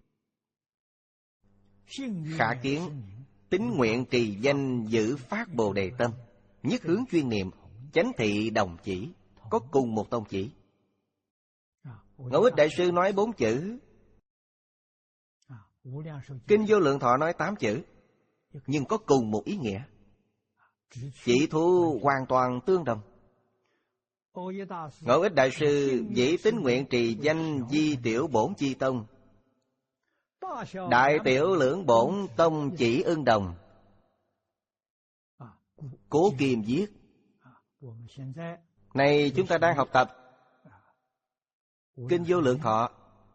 Khả kiến, tín nguyện trì danh giữ phát Bồ Đề tâm, nhất hướng chuyên niệm, chánh thị đồng chỉ, có cùng một tông chỉ. Ngẫu Ích Đại Sư nói bốn chữ, Kinh Vô Lượng Thọ nói tám chữ, nhưng có cùng một ý nghĩa, chỉ thu hoàn toàn tương đồng. Ngẫu Ích Đại Sư dĩ tín nguyện trì danh di tiểu bổn chi tông, đại tiểu lưỡng bổn tông chỉ ưng đồng. Cố Kim viết, này chúng ta đang học tập Kinh Vô Lượng Thọ,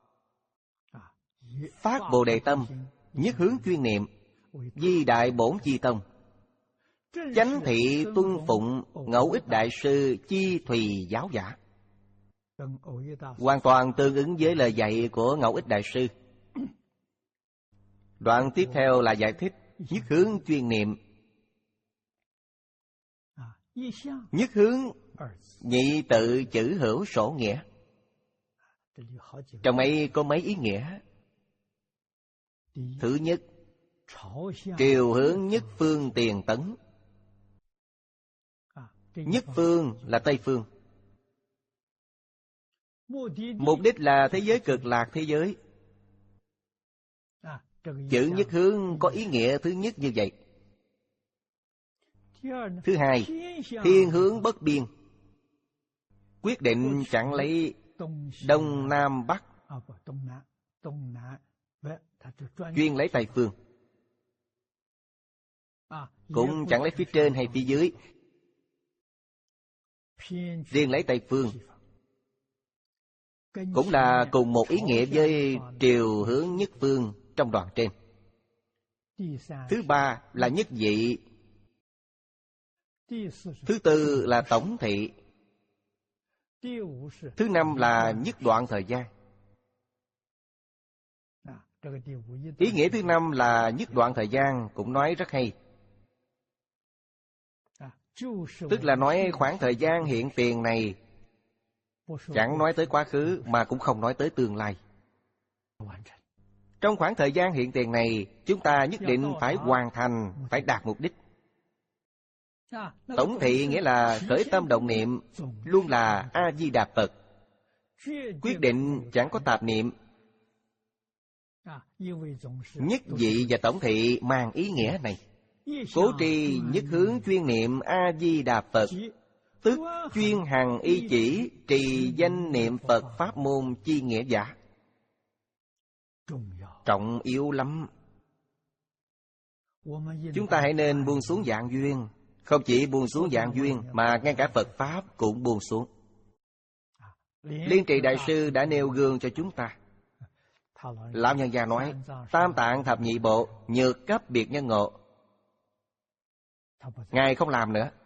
phát Bồ Đề tâm, nhất hướng chuyên niệm, di đại bổn chi tông, chánh thị tuân phụng Ngẫu Ích Đại Sư chi thùy giáo giả. Hoàn toàn tương ứng với lời dạy của Ngẫu Ích Đại Sư. Đoạn tiếp theo là giải thích nhất hướng chuyên niệm. Nhất hướng nhị tự chữ hữu sổ nghĩa. Trong ấy có mấy ý nghĩa. Thứ nhất, Triều hướng nhất phương tiền tấn. Nhất phương là Tây phương. Mục đích là thế giới cực lạc thế giới. Chữ nhất hướng có ý nghĩa thứ nhất như vậy. Thứ hai, thiên hướng bất biên. Quyết định chẳng lấy Đông Nam Bắc, chuyên lấy Tây phương. Cũng chẳng lấy phía trên hay phía dưới, riêng lấy Tây phương. Cũng là cùng một ý nghĩa với triều hướng nhất phương trong đoạn trên. Thứ ba là nhất vị. Thứ tư là tổng thị. Thứ năm là nhất đoạn thời gian. Ý nghĩa thứ năm là nhất đoạn thời gian cũng nói rất hay. Tức là nói khoảng thời gian hiện tiền này chẳng nói tới quá khứ mà cũng không nói tới tương lai. Trong khoảng thời gian hiện tiền này, chúng ta nhất định phải hoàn thành, phải đạt mục đích. Tổng thị nghĩa là khởi tâm động niệm luôn là A-di-đà Phật. Quyết định chẳng có tạp niệm. Nhất vị và tổng thị mang ý nghĩa này. Cố trì nhất hướng chuyên niệm A-di-đà Phật, tức chuyên hằng y chỉ trì danh niệm Phật pháp môn chi nghĩa giả. Trọng yếu lắm. Chúng ta hãy nên buông xuống dạng duyên. Không chỉ buông xuống dạng duyên mà ngay cả Phật pháp cũng buông xuống. Liên Trì Đại Sư đã nêu gương cho chúng ta. Lão nhân gia nói, tam tạng thập nhị bộ nhược cấp biệt nhân ngộ. Ngài không làm nữa.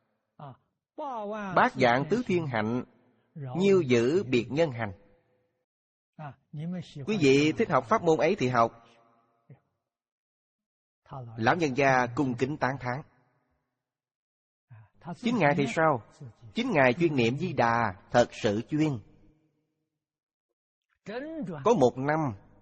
Bát dạng tứ thiên hạnh nhiêu giữ biệt nhân hành. Quý vị thích học pháp môn ấy thì học. Lão nhân gia cung kính tán thán. Chính Ngài thì sao? Chính Ngài chuyên niệm Di Đà, thật sự chuyên. Có một năm,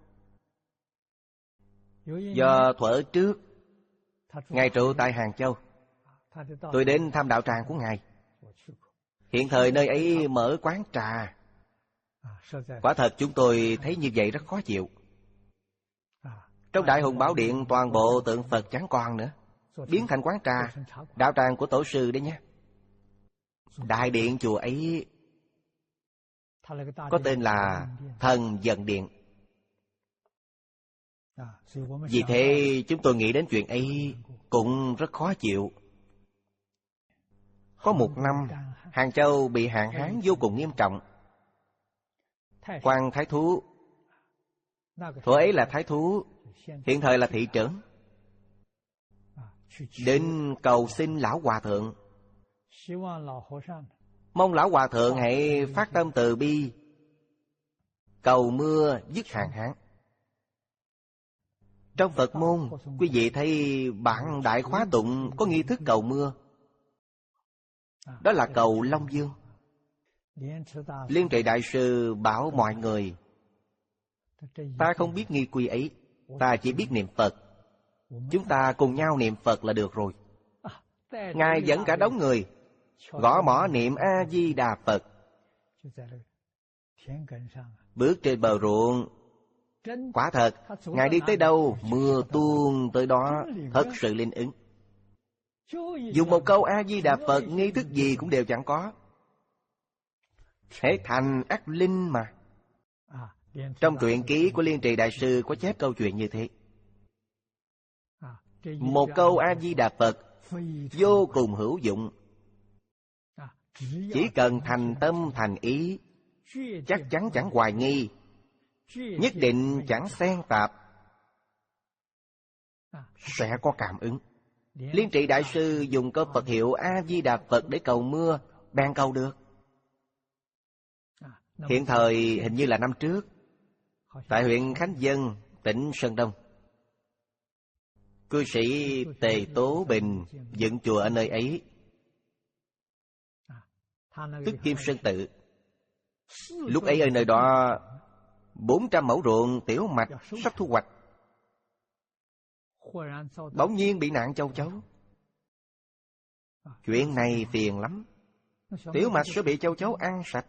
do thuở trước, Ngài trụ tại Hàng Châu. Tôi đến thăm đạo tràng của Ngài. Hiện thời nơi ấy mở quán trà. Quả thật chúng tôi thấy như vậy rất khó chịu. Trong Đại Hùng Bảo Điện toàn bộ tượng Phật chẳng còn nữa, biến thành quán trà. Đạo tràng của tổ sư đấy nhé. Đại điện chùa ấy có tên là Thần Dần Điện. Vì thế chúng tôi nghĩ đến chuyện ấy cũng rất khó chịu. Có một năm, Hàng Châu bị hạn hán vô cùng nghiêm trọng. Quan Thái Thú, thuở ấy là Thái Thú, hiện thời là thị trưởng, đến cầu xin Lão Hòa Thượng, mong Lão Hòa Thượng hãy phát tâm từ bi, cầu mưa dứt hạn hán. Trong Phật môn, quý vị thấy bản Đại Khóa Tụng có nghi thức cầu mưa. Đó là cầu Long Dương. Liên Trì Đại Sư bảo mọi người, ta không biết nghi quy ấy, ta chỉ biết niệm Phật. Chúng ta cùng nhau niệm Phật là được rồi. Ngài dẫn cả đống người gõ mõ niệm A-di-đà Phật. Bước trên bờ ruộng, quả thật, Ngài đi tới đâu, mưa tuôn tới đó, thật sự linh ứng. Dùng một câu A-di-đà Phật, nghi thức gì cũng đều chẳng có. Thế thành ác linh mà. Trong truyện ký của Liên Trì Đại Sư có chép câu chuyện như thế. Một câu A-di-đà Phật vô cùng hữu dụng. Chỉ cần thành tâm thành ý, chắc chắn chẳng hoài nghi, nhất định chẳng xen tạp, sẽ có cảm ứng. Liên Trì Đại Sư dùng câu Phật hiệu A-di-đà Phật để cầu mưa, bèn cầu được. Hiện thời hình như là năm trước, tại huyện Khánh Vân, tỉnh Sơn Đông, cư sĩ Tề Tố Bình dựng chùa ở nơi ấy, tức Kim Sơn Tự. Lúc ấy ở nơi đó bốn trăm mẫu ruộng tiểu mạch sắp thu hoạch. bỗng nhiên bị nạn châu chấu. Chuyện này phiền lắm. Tiểu mạch sẽ bị châu chấu ăn sạch.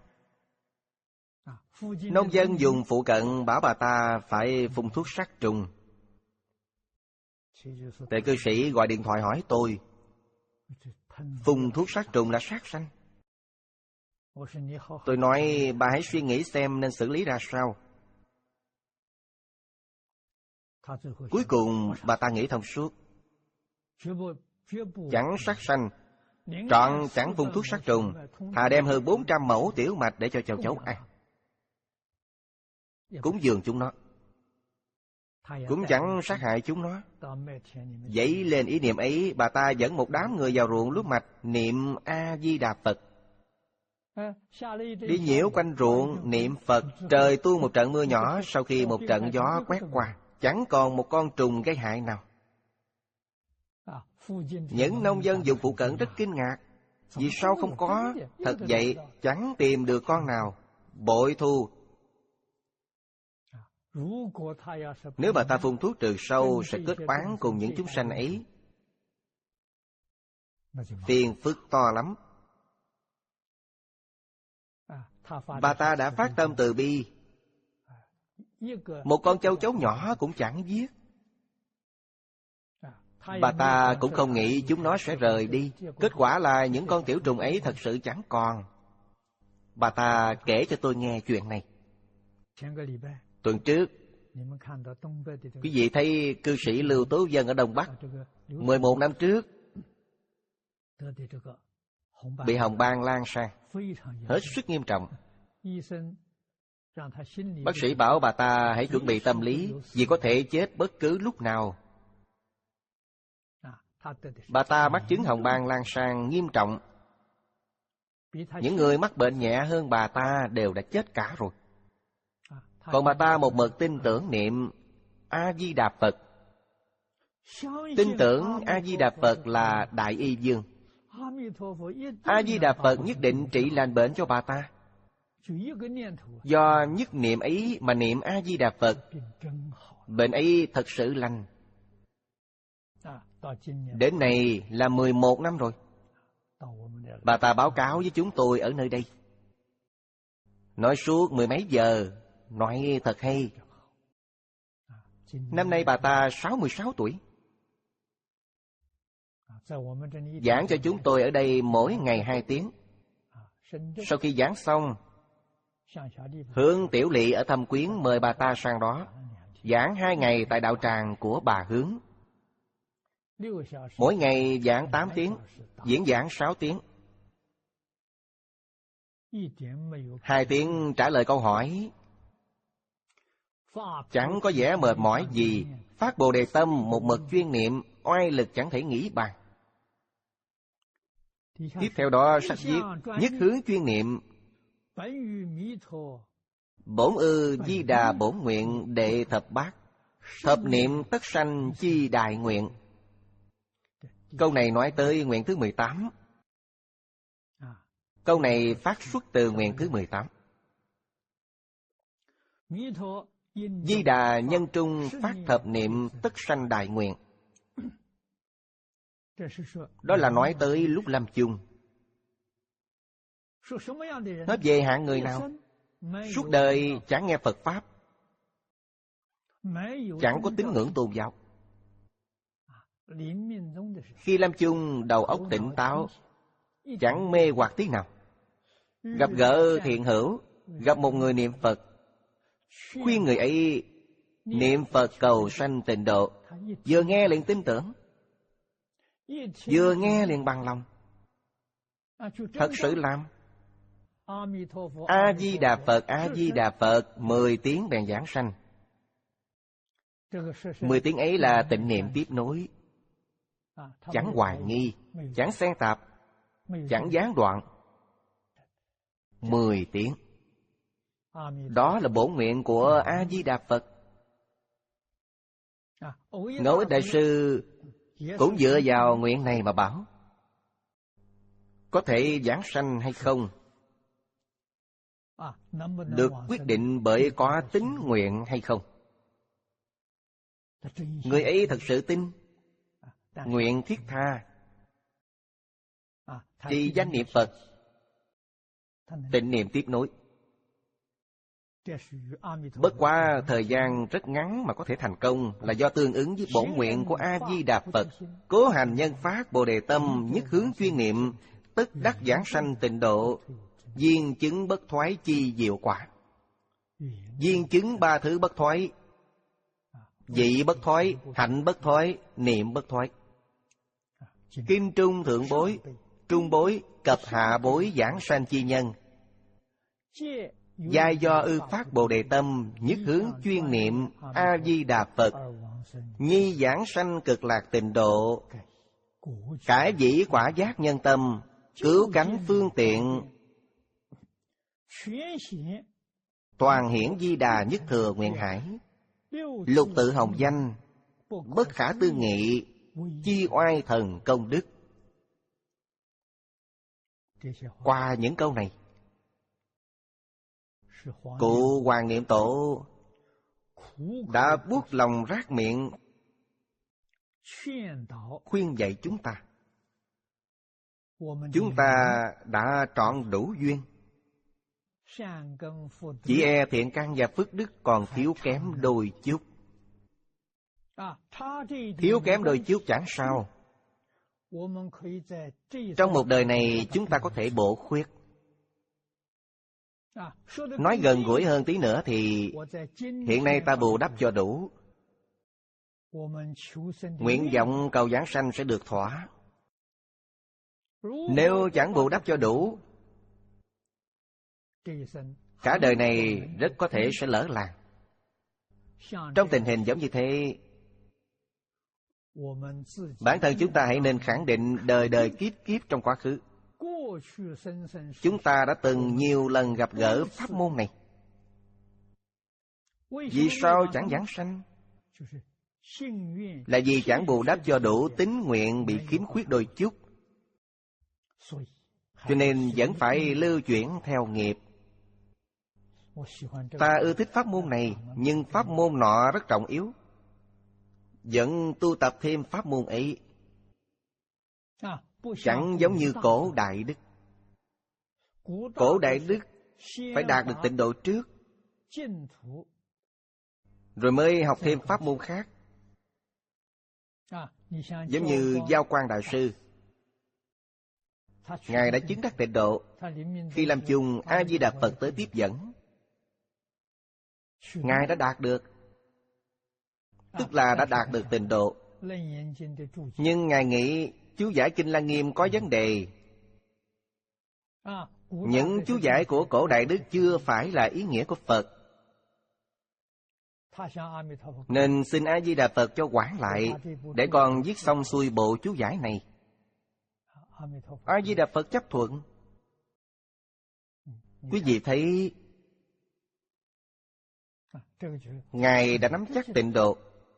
Nông dân dùng phụ cận bảo bà ta phải phun thuốc sát trùng. Tề cư sĩ gọi điện thoại hỏi tôi, phun thuốc sát trùng là sát sanh. Tôi nói bà hãy suy nghĩ xem nên xử lý ra sao. Cuối cùng bà ta nghĩ thông suốt. Chẳng sát sanh, trọn chẳng phun thuốc sát trùng, thà đem hơn bốn trăm mẫu tiểu mạch để cho châu chấu ăn, cúng dường chúng nó, cũng chẳng sát hại chúng nó. Dấy lên ý niệm ấy, bà ta dẫn một đám người vào ruộng lúa mạch niệm A Di Đà Phật. Đi nhiễu quanh ruộng niệm Phật. Trời tuôn một trận mưa nhỏ. Sau khi một trận gió quét qua, chẳng còn một con trùng gây hại nào. Những nông dân dùng phụ cận rất kinh ngạc. Vì sao không có? Thật vậy, chẳng tìm được con nào. Bội thu. Nếu bà ta phun thuốc trừ sâu, sẽ kết oán cùng những chúng sanh ấy. Phiền phức to lắm. Bà ta đã phát tâm từ bi. Một con châu chấu nhỏ cũng chẳng giết. Bà ta cũng không nghĩ chúng nó sẽ rời đi. Kết quả là những con tiểu trùng ấy thật sự chẳng còn. Bà ta kể cho tôi nghe chuyện này. Tuần trước, quý vị thấy cư sĩ Lưu Tố Dân ở Đông Bắc mười một năm trước bị hồng ban lan sang, hết sức nghiêm trọng. Bác sĩ bảo bà ta hãy chuẩn bị tâm lý, vì có thể chết bất cứ lúc nào. Bà ta mắc chứng hồng ban lan sang nghiêm trọng. Những người mắc bệnh nhẹ hơn bà ta đều đã chết cả rồi. Còn bà ta một mực tin tưởng niệm A Di Đà Phật. Tin tưởng A Di Đà Phật là Đại Y Dương. A Di Đà Phật nhất định trị lành bệnh cho bà ta. Do nhất niệm ấy mà niệm A Di Đà Phật, bệnh ấy thật sự lành. Đến nay là mười một năm rồi. Bà ta báo cáo với chúng tôi ở nơi đây. Nói suốt mười mấy giờ, nói thật hay. Năm nay bà ta sáu mươi sáu tuổi. Giảng cho chúng tôi ở đây mỗi ngày hai tiếng. Sau khi giảng xong, Hướng Tiểu Lỵ ở Thâm Quyến mời bà ta sang đó giảng hai ngày tại đạo tràng của bà Hướng. Mỗi ngày giảng tám tiếng, diễn giảng sáu tiếng. Hai tiếng trả lời câu hỏi, chẳng có vẻ mệt mỏi gì. Phát Bồ Đề tâm một mực chuyên niệm, oai lực chẳng thể nghĩ bàn. Tiếp theo đó sách viết nhất hướng chuyên niệm, bổn ư Di Đà bổn nguyện đệ thập bát, thập niệm tất sanh chi đại nguyện. Câu này nói tới nguyện thứ mười tám. Câu này phát xuất từ nguyện thứ mười tám. Di Đà nhân trung phát thập niệm tất sanh đại nguyện. Đó là nói tới lúc lâm chung. Nói về hạng người nào suốt đời chẳng nghe Phật Pháp, chẳng có tín ngưỡng tôn giáo. Khi lâm chung đầu óc tỉnh táo, chẳng mê hoặc tí nào. Gặp gỡ thiện hữu, gặp một người niệm Phật, khuyên người ấy niệm Phật cầu sanh tịnh độ, vừa nghe liền tin tưởng, vừa nghe liền bằng lòng, thật sự làm. A Di Đà Phật, A Di Đà Phật, mười tiếng bèn giảng sanh. Mười tiếng ấy là tịnh niệm tiếp nối, chẳng hoài nghi, chẳng xen tạp, chẳng gián đoạn. Mười tiếng. Đó là bổn nguyện của A Di Đà Phật. Ngẫu Ích Đại Sư cũng dựa vào nguyện này mà bảo có thể giảng sanh hay không được quyết định bởi có tín nguyện hay không. người ấy thật sự tin, nguyện thiết tha, trì danh niệm Phật, tịnh niệm tiếp nối. Bất quá thời gian rất ngắn mà có thể thành công là do tương ứng với bổn nguyện của A-di-đà Phật. Cố hành nhân phát Bồ Đề tâm, nhất hướng chuyên niệm, tất đắc giảng sanh tịnh độ, viên chứng bất thoái chi diệu quả. Viên chứng ba thứ bất thoái: vị bất thoái, hạnh bất thoái, niệm bất thoái. Kim trung thượng bối, trung bối, cập hạ bối giảng sanh chi nhân, giai do ư phát Bồ Đề tâm, nhất hướng chuyên niệm A-di-đà Phật, nhi giảng sanh cực lạc tịnh độ, cải dĩ quả giác nhân tâm, cứu cánh phương tiện, toàn hiển di đà nhất thừa nguyện hải, lục tự hồng danh, bất khả tư nghị, chi oai thần công đức. Qua những câu này, cụ Hoàng Niệm Tổ đã buốt lòng rát miệng khuyên dạy chúng ta. Chúng ta đã trọn đủ duyên, chỉ e thiện căn và phước đức còn thiếu kém đôi chút. Thiếu kém đôi chút chẳng sao. Trong một đời này chúng ta có thể bổ khuyết. Nói gần gũi hơn tí nữa thì hiện nay ta bù đắp cho đủ, nguyện vọng cầu giảng sanh sẽ được thỏa. Nếu chẳng bù đắp cho đủ, cả đời này rất có thể sẽ lỡ làng. Trong tình hình giống như thế, bản thân chúng ta hãy nên khẳng định đời đời kiếp kiếp trong quá khứ, chúng ta đã từng nhiều lần gặp gỡ pháp môn này. Vì sao chẳng giảng sanh? Là vì chẳng bù đắp cho đủ tín nguyện bị khiếm khuyết đôi chút. Cho nên vẫn phải lưu chuyển theo nghiệp. Ta ưa thích pháp môn này, nhưng pháp môn nọ rất trọng yếu, vẫn tu tập thêm pháp môn ấy. Chẳng giống như cổ đại đức. Cổ đại đức phải đạt được tịnh độ trước, rồi mới học thêm pháp môn khác. Giống như Giao Quang Đại Sư, Ngài đã chứng đắc tịnh độ. Khi làm chung A-di-đà Phật tới tiếp dẫn, Ngài đã đạt được, tức là đã đạt được tịnh độ. Nhưng Ngài nghĩ chú giải Kinh Lăng Nghiêm có vấn đề. Những chú giải của cổ đại đức chưa phải là ý nghĩa của Phật, nên xin A-di-đà Phật cho quản lại, để con viết xong xuôi bộ chú giải này. A-di-đà Phật chấp thuận. Quý vị thấy Ngài đã nắm chắc tịnh độ,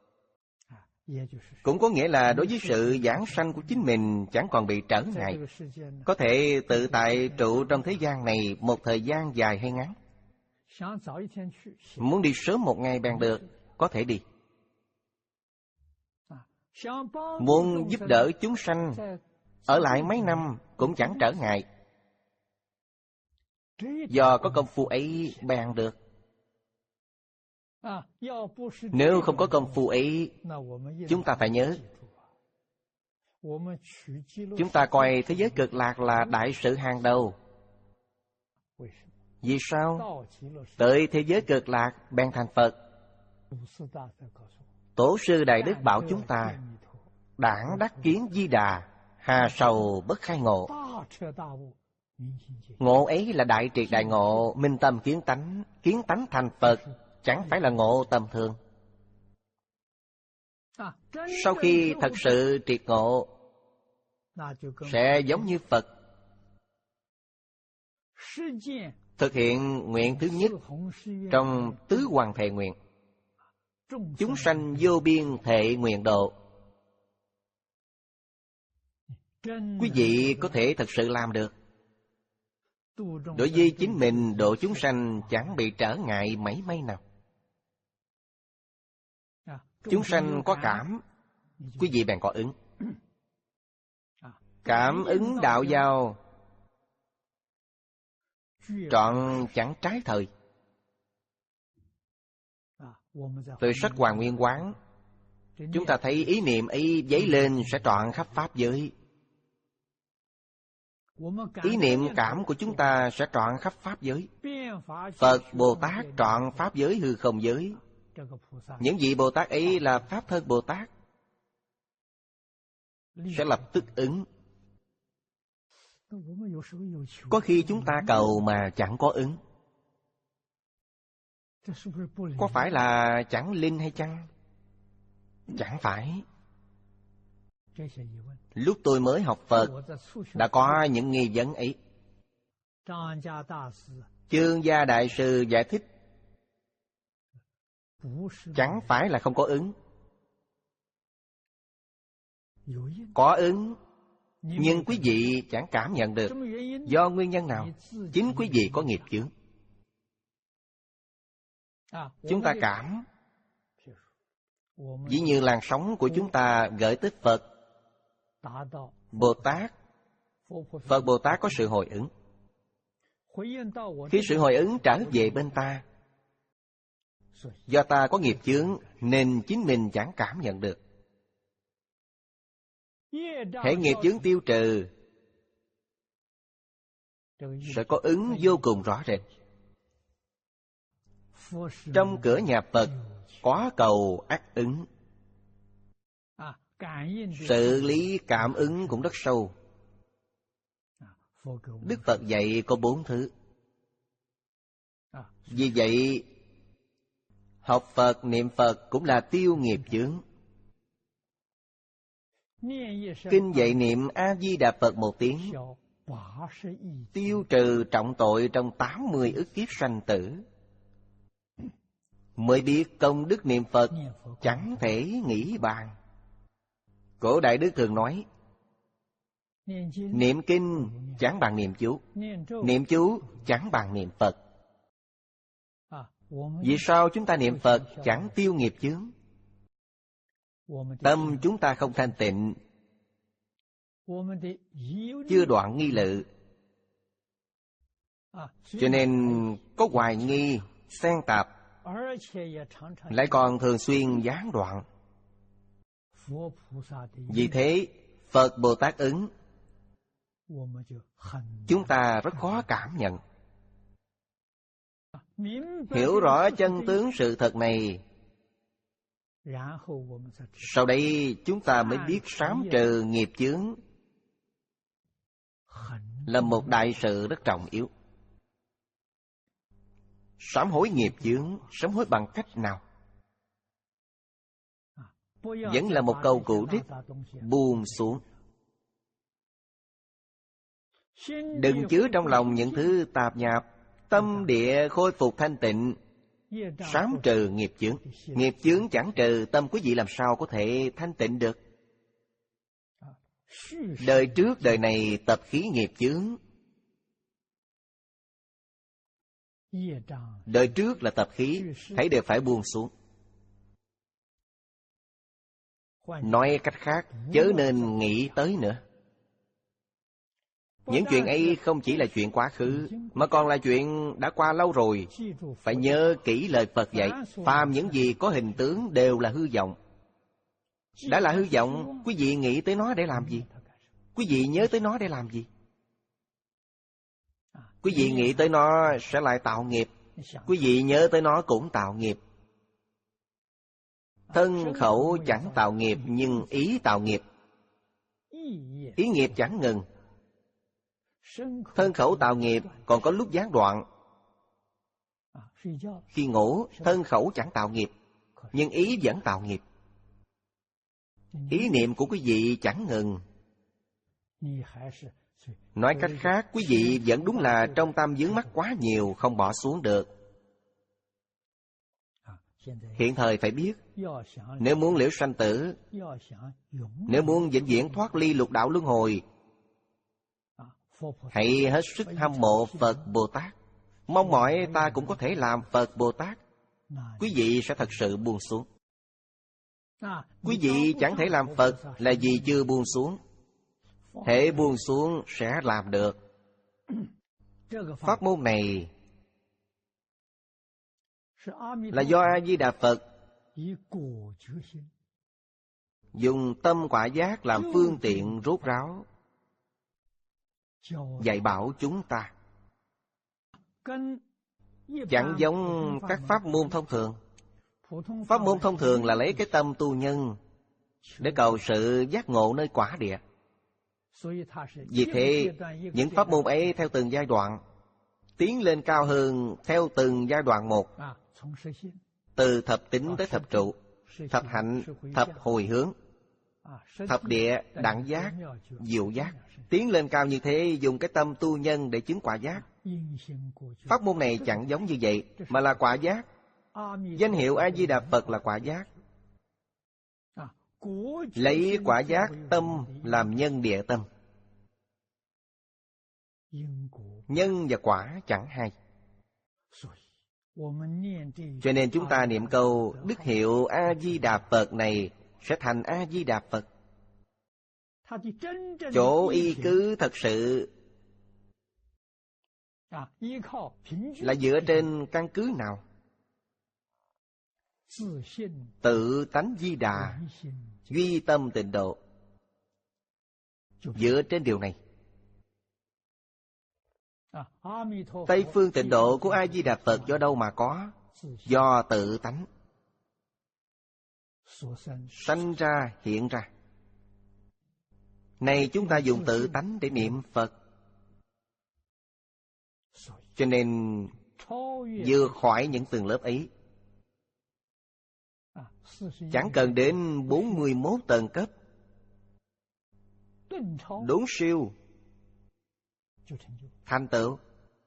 cũng có nghĩa là đối với sự giảng sanh của chính mình chẳng còn bị trở ngại, có thể tự tại trụ trong thế gian này một thời gian dài hay ngắn. Muốn đi sớm một ngày bèn được, có thể đi. Muốn giúp đỡ chúng sanh ở lại mấy năm cũng chẳng trở ngại, do có công phu ấy bèn được. Nếu không có công phu ấy, chúng ta phải nhớ, chúng ta coi thế giới cực lạc là đại sự hàng đầu. Vì sao? Tới thế giới cực lạc bèn thành Phật. Tổ sư Đại Đức bảo chúng ta, đảng đắc kiến Di Đà, hà sầu bất khai ngộ. Ngộ ấy là đại triệt đại ngộ, minh tâm kiến tánh, kiến tánh thành Phật, chẳng phải là ngộ tầm thường. Sau khi thật sự triệt ngộ, sẽ giống như Phật. Thực hiện nguyện thứ nhất trong tứ hoàng thệ nguyện: chúng sanh vô biên thệ nguyện độ. Quý vị có thể thật sự làm được. Đối với chính mình độ chúng sanh chẳng bị trở ngại mảy may nào. Chúng sanh có cảm, quý vị bèn có ứng. Cảm ứng đạo giao trọn chẳng trái thời. Từ sách Hoàng Nguyên Quán, chúng ta thấy ý niệm ấy dấy lên sẽ trọn khắp pháp giới. Ý niệm cảm của chúng ta sẽ trọn khắp pháp giới. Phật Bồ Tát trọn pháp giới hư không giới. Những vị Bồ Tát ấy là Pháp thân Bồ Tát, sẽ lập tức ứng. Có khi chúng ta cầu mà chẳng có ứng. Có phải là chẳng linh hay chăng? Chẳng phải. Lúc tôi mới học Phật đã có những nghi vấn ấy. Chương Gia Đại Sư giải thích, chẳng phải là không có ứng. Có ứng, nhưng quý vị chẳng cảm nhận được. Do nguyên nhân nào? Chính quý vị có nghiệp chướng. Chúng ta cảm. Ví như làn sóng của chúng ta gửi tới Phật Bồ Tát. Phật Bồ Tát có sự hồi ứng. Khi sự hồi ứng trở về bên ta, do ta có nghiệp chướng nên chính mình chẳng cảm nhận được. Hễ nghiệp chướng tiêu trừ, sẽ có ứng vô cùng rõ rệt. Trong cửa nhà Phật có cầu ác ứng. Sự lý cảm ứng cũng rất sâu. Đức Phật dạy có bốn thứ. Vì vậy, học Phật, niệm Phật cũng là tiêu nghiệp chướng. Kinh dạy niệm A-di-đà Phật một tiếng, tiêu trừ trọng tội trong tám mươi ức kiếp sanh tử. Mới biết công đức niệm Phật chẳng thể nghĩ bàn. Cổ Đại Đức thường nói, niệm kinh chẳng bằng niệm chú, niệm chú chẳng bằng niệm Phật. Vì sao chúng ta niệm Phật chẳng tiêu nghiệp chướng? Tâm chúng ta không thanh tịnh, chưa đoạn nghi lự, cho nên có hoài nghi, xen tạp, lại còn thường xuyên gián đoạn. Vì thế Phật Bồ Tát ứng, chúng ta rất khó cảm nhận. Hiểu rõ chân tướng sự thật này, sau đây chúng ta mới biết sám trừ nghiệp chướng là một đại sự rất trọng yếu. Sám hối nghiệp chướng, sám hối bằng cách nào? Vẫn là một câu cũ rích, buông xuống. Đừng chứa trong lòng những thứ tạp nhạp. Tâm địa khôi phục thanh tịnh, sám trừ nghiệp chướng. Nghiệp chướng chẳng trừ, tâm quý vị làm sao có thể thanh tịnh được? Đời trước đời này tập khí nghiệp chướng. Đời trước là tập khí, thấy đều phải buông xuống. Nói cách khác, chớ nên nghĩ tới nữa. Những chuyện ấy không chỉ là chuyện quá khứ, mà còn là chuyện đã qua lâu rồi. Phải nhớ kỹ lời Phật dạy, phàm những gì có hình tướng đều là hư vọng. Đã là hư vọng, quý vị nghĩ tới nó để làm gì? Quý vị nhớ tới nó để làm gì? Quý vị nghĩ tới nó sẽ lại tạo nghiệp. Quý vị nhớ tới nó cũng tạo nghiệp. Thân khẩu chẳng tạo nghiệp, nhưng ý tạo nghiệp. Ý nghiệp chẳng ngừng. Thân khẩu tạo nghiệp còn có lúc gián đoạn. Khi ngủ, thân khẩu chẳng tạo nghiệp, nhưng ý vẫn tạo nghiệp. Ý niệm của quý vị chẳng ngừng. Nói cách khác, quý vị vẫn đúng là trong tâm vướng mắc quá nhiều, không bỏ xuống được. Hiện thời phải biết, nếu muốn liễu sanh tử, nếu muốn vĩnh viễn thoát ly lục đạo luân hồi, hãy hết sức hâm mộ Phật Bồ Tát. Mong mỏi ta cũng có thể làm Phật Bồ Tát. Quý vị sẽ thật sự buông xuống. Quý vị chẳng thể làm Phật là vì chưa buông xuống. Hễ buông xuống sẽ làm được. Pháp môn này là do A-di-đà Phật dùng tâm quả giác làm phương tiện rốt ráo dạy bảo chúng ta. Chẳng giống các pháp môn thông thường. Pháp môn thông thường là lấy cái tâm tu nhân để cầu sự giác ngộ nơi quả địa. Vì thế, những pháp môn ấy theo từng giai đoạn, tiến lên cao hơn theo từng giai đoạn một. Từ thập tính tới thập trụ, thập hạnh, thập hồi hướng, thập địa, đẳng giác, diệu giác. Tiến lên cao như thế, dùng cái tâm tu nhân để chứng quả giác. Pháp môn này chẳng giống như vậy, mà là quả giác. Danh hiệu A-di-đà Phật là quả giác. Lấy quả giác tâm làm nhân địa tâm. Nhân và quả chẳng hay. Cho nên chúng ta niệm câu đức hiệu A-di-đà Phật này sẽ thành A-di-đà Phật. Chỗ y cứ thật sự là dựa trên căn cứ nào? Tự tánh Di Đà, duy tâm tịnh độ. Dựa trên điều này, Tây phương tịnh độ của A Di Đà Phật do đâu mà có? Do tự tánh sanh ra hiện ra. Này chúng ta dùng tự tánh để niệm Phật, cho nên vượt khỏi những tầng lớp ấy. Chẳng cần đến bốn mươi mốt tầng cấp, đốn siêu thành tựu.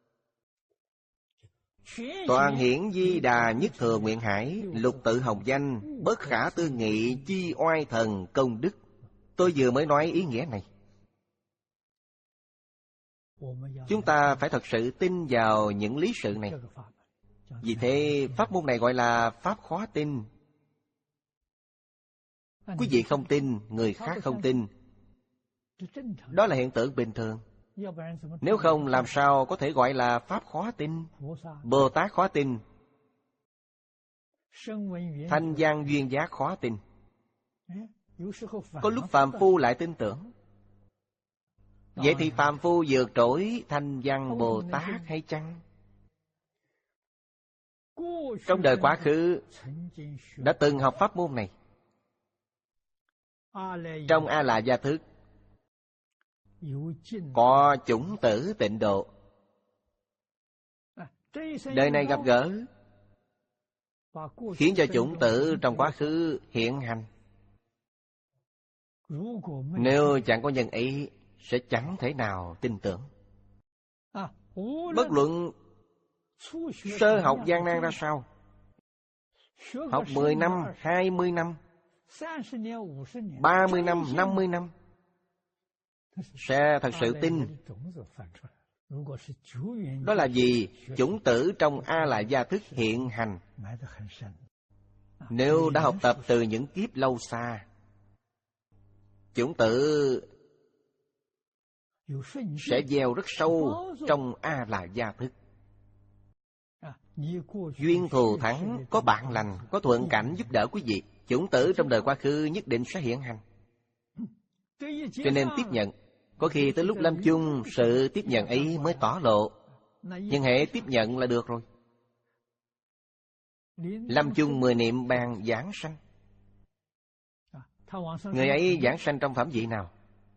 Toàn hiển Di Đà nhất thừa nguyện hải, lục tự hồng danh, bất khả tư nghị chi oai thần công đức. Tôi vừa mới nói ý nghĩa này. Chúng ta phải thật sự tin vào những lý sự này. Vì thế pháp môn này gọi là pháp khó tin. Quý vị không tin, người khác không tin, đó là hiện tượng bình thường. Nếu không làm sao có thể gọi là pháp khó tin, Bồ Tát khó tin, Thanh văn duyên giác khó tin. Có lúc phàm phu lại tin tưởng. Vậy thì phàm phu vượt trội Thanh văn Bồ Tát hay chăng? Trong đời quá khứ đã từng học pháp môn này. Trong A La Gia Thức có chủng tử tịnh độ. Đời này gặp gỡ, khiến cho chủng tử trong quá khứ hiện hành. Nếu chẳng có nhân ý, sẽ chẳng thể nào tin tưởng. Bất luận sơ học gian nan ra sao, học mười năm, hai mươi năm, ba mươi năm, năm mươi năm, sẽ thật sự tin. Đó là vì chủng tử trong A La Gia Thức hiện hành. Nếu đã học tập từ những kiếp lâu xa, chủng tử sẽ gieo rất sâu trong A La Gia Thức. Duyên thù thắng, có bạn lành, có thuận cảnh giúp đỡ quý vị, chủng tử trong đời quá khứ nhất định sẽ hiện hành. Cho nên tiếp nhận. Có khi tới lúc lâm chung, sự tiếp nhận ấy mới tỏ lộ. Nhưng hễ tiếp nhận là được rồi. Lâm chung mười niệm bàn giảng sanh. Người ấy giảng sanh trong phẩm vị nào?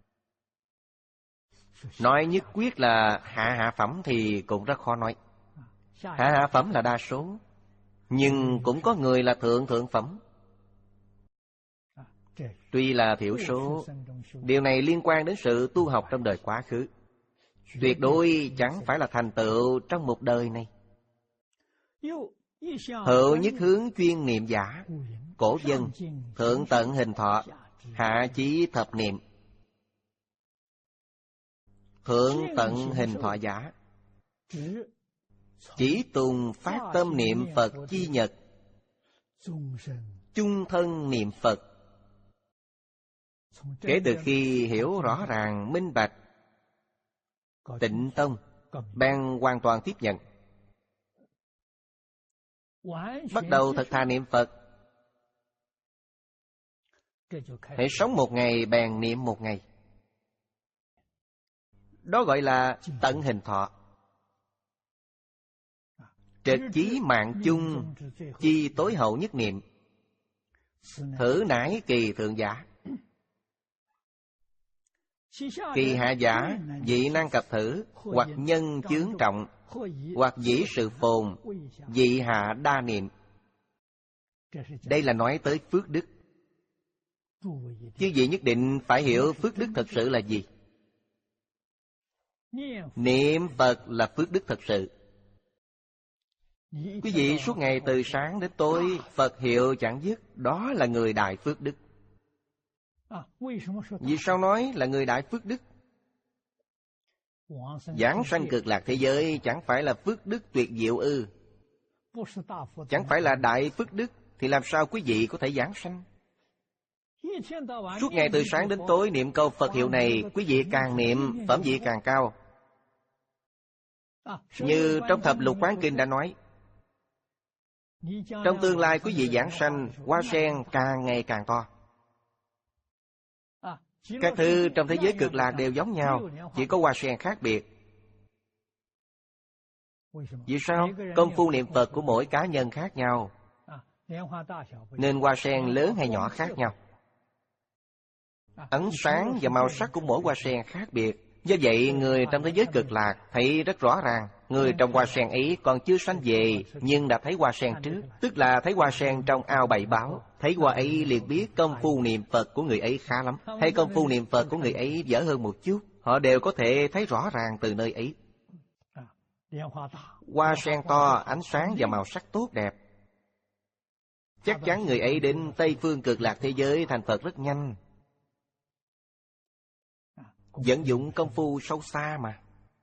Nói nhất quyết là hạ hạ phẩm thì cũng rất khó nói. Hạ hạ phẩm là đa số, nhưng cũng có người là thượng thượng phẩm. Tuy là thiểu số, điều này liên quan đến sự tu học trong đời quá khứ. Tuyệt đối chẳng phải là thành tựu trong một đời này. Hữu nhất hướng chuyên niệm giả, cổ dân, thượng tận hình thọ, hạ chí thập niệm. Thượng tận hình thọ giả chỉ tùng phát tâm niệm Phật chi nhật, chung thân niệm Phật. Kể từ khi hiểu rõ ràng minh bạch, Tịnh Tông bèn hoàn toàn tiếp nhận, bắt đầu thật thà niệm Phật. Hãy sống một ngày bèn niệm một ngày. Đó gọi là tận hình thọ. Trệt chí mạng chung, chi tối hậu nhất niệm. Thử nải kỳ thượng giả. Kỳ hạ giả, dị năng cập thử, hoặc nhân chướng trọng, hoặc dĩ sự phồn, dị hạ đa niệm. Đây là nói tới phước đức. Chứ vị nhất định phải hiểu phước đức thật sự là gì. Niệm Phật là phước đức thật sự. Quý vị suốt ngày từ sáng đến tối Phật hiệu chẳng dứt, đó là người đại phước đức. Vì sao nói là người đại phước đức? Giảng sanh cực lạc thế giới chẳng phải là phước đức tuyệt diệu ư? Chẳng phải là đại phước đức thì làm sao quý vị có thể giảng sanh? Suốt ngày từ sáng đến tối niệm câu Phật hiệu này, quý vị càng niệm phẩm vị càng cao. Như trong Thập Lục Quán Kinh đã nói, trong tương lai quý vị giảng sanh, hoa sen càng ngày càng to. Các thứ trong thế giới cực lạc đều giống nhau, chỉ có hoa sen khác biệt. Vì sao? Công phu niệm Phật của mỗi cá nhân khác nhau, nên hoa sen lớn hay nhỏ khác nhau. Ánh sáng và màu sắc của mỗi hoa sen khác biệt. Do vậy, người trong thế giới cực lạc thấy rất rõ ràng, người trong hoa sen ấy còn chưa sanh về, nhưng đã thấy hoa sen trước, tức là thấy hoa sen trong ao bảy báo. Thấy hoa ấy liền biết công phu niệm Phật của người ấy khá lắm, hay công phu niệm Phật của người ấy dở hơn một chút. Họ đều có thể thấy rõ ràng từ nơi ấy. Hoa sen to, ánh sáng và màu sắc tốt đẹp. Chắc chắn người ấy đến Tây Phương cực lạc thế giới thành Phật rất nhanh. Vận dụng công phu sâu xa mà.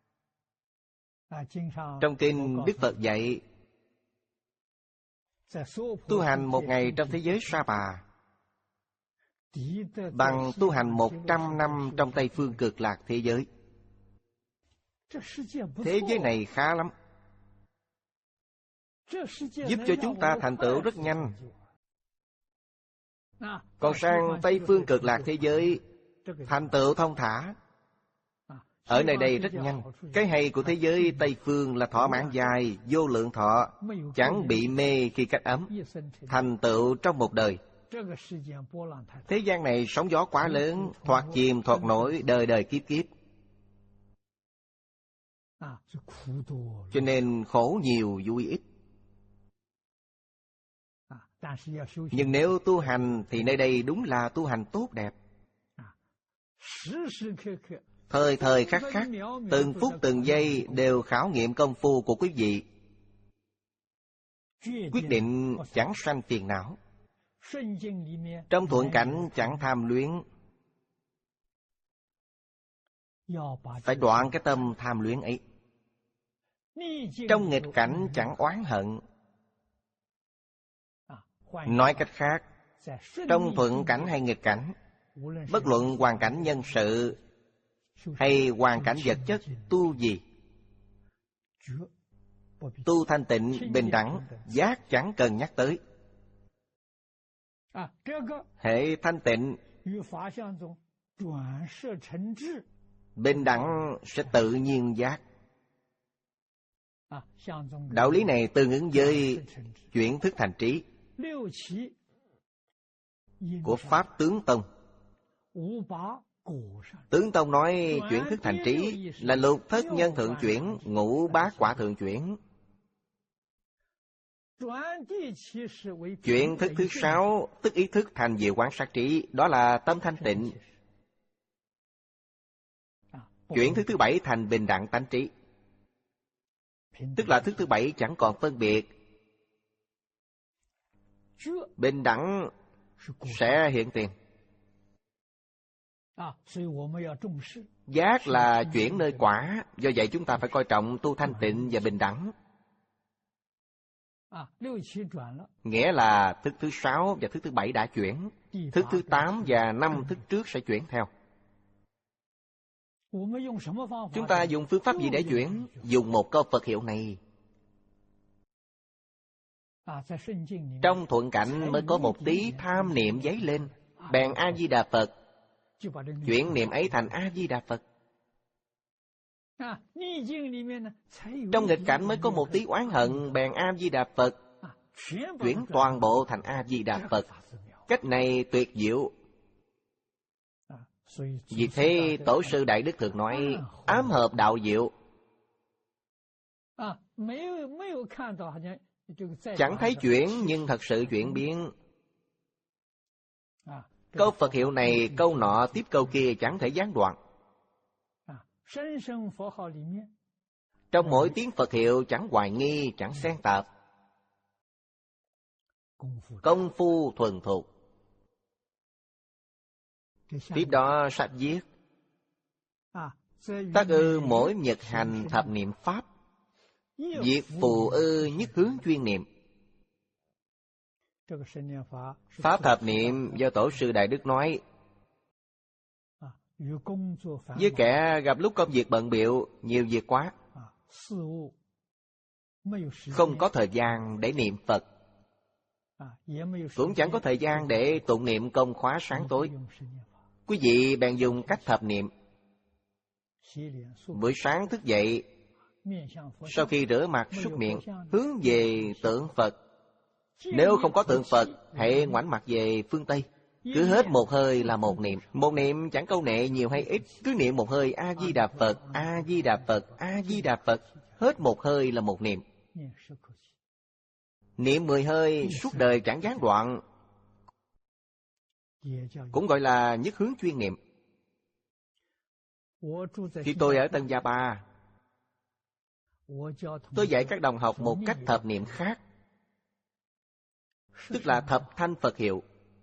Trong kinh Đức Phật dạy, tu hành một ngày trong thế giới Sa Bà bằng tu hành một trăm năm trong Tây Phương cực lạc thế giới. Thế giới này khá lắm, giúp cho chúng ta thành tựu rất nhanh. Còn sang Tây Phương cực lạc thế giới, thành tựu thông thả. Ở nơi đây rất nhanh. Cái hay của thế giới Tây Phương là thọ mạng dài, vô lượng thọ, chẳng bị mê khi cách ấm, thành tựu trong một đời. Thế gian này sóng gió quá lớn, thoạt chìm thoạt nổi, đời đời kiếp kiếp. Cho nên khổ nhiều vui ít. Nhưng nếu tu hành thì nơi đây đúng là tu hành tốt đẹp. Thời thời khắc khắc, từng phút từng giây đều khảo nghiệm công phu của quý vị. Quyết định chẳng sanh phiền não. Trong thuận cảnh chẳng tham luyến. Phải đoạn cái tâm tham luyến ấy. Trong nghịch cảnh chẳng oán hận. Nói cách khác, trong thuận cảnh hay nghịch cảnh, bất luận hoàn cảnh nhân sự hay hoàn cảnh vật chất, tu gì? Tu thanh tịnh, bình đẳng, giác chẳng cần nhắc tới. Hệ thanh tịnh, bình đẳng sẽ tự nhiên giác. Đạo lý này tương ứng với chuyển thức thành trí của Pháp Tướng Tông. Tướng Tông nói chuyển thức thành trí là lục thất nhân thượng chuyển, ngũ bát quả thượng chuyển. Chuyển thức thứ sáu, tức ý thức thành diệu quán sát trí, đó là tâm thanh tịnh. Chuyển thức thứ bảy thành bình đẳng tánh trí, tức là thức thứ bảy chẳng còn phân biệt. Bình đẳng sẽ hiện tiền. Giác là chuyển nơi quả, do vậy chúng ta phải coi trọng tu thanh tịnh và bình đẳng. Nghĩa là thức thứ sáu và thức thứ bảy đã chuyển, thức thứ tám và năm thức trước sẽ chuyển theo. Chúng ta dùng phương pháp gì để chuyển? Dùng một câu Phật hiệu này. Trong thuận cảnh mới có một tí tham niệm dấy lên, bèn A-di-đà Phật, chuyển niệm ấy thành A-di-đà Phật. Trong nghịch cảnh mới có một tí oán hận, bèn A-di-đà Phật, chuyển toàn bộ thành A-di-đà Phật. Cách này tuyệt diệu. Vì thế Tổ sư Đại Đức thường nói ám hợp đạo diệu. Chẳng thấy chuyển nhưng thật sự chuyển biến. Câu Phật hiệu này câu nọ tiếp câu kia chẳng thể gián đoạn. Trong mỗi tiếng Phật hiệu chẳng hoài nghi, chẳng xen tạp. Công phu thuần thục. Tiếp đó sách viết tác ư mỗi nhật hành thập niệm pháp, diệt phù ư nhất hướng chuyên niệm. Pháp thập niệm do Tổ sư Đại Đức nói, với kẻ gặp lúc công việc bận bịu, nhiều việc quá, không có thời gian để niệm Phật, cũng chẳng có thời gian để tụng niệm công khóa sáng tối. Quý vị bèn dùng cách thập niệm. Buổi sáng thức dậy, sau khi rửa mặt súc miệng, hướng về tượng Phật. Nếu không có tượng Phật, hãy ngoảnh mặt về phương Tây. Cứ hết một hơi là một niệm. Một niệm chẳng câu nệ nhiều hay ít, cứ niệm một hơi A-di-đà Phật, A-di-đà Phật, A-di-đà Phật. Hết một hơi là một niệm. Niệm mười hơi suốt đời chẳng gián đoạn, cũng gọi là nhất hướng chuyên niệm. Khi tôi ở Tân Gia Ba, tôi dạy các đồng học một cách thập niệm khác, tức là thập thanh Phật hiệu.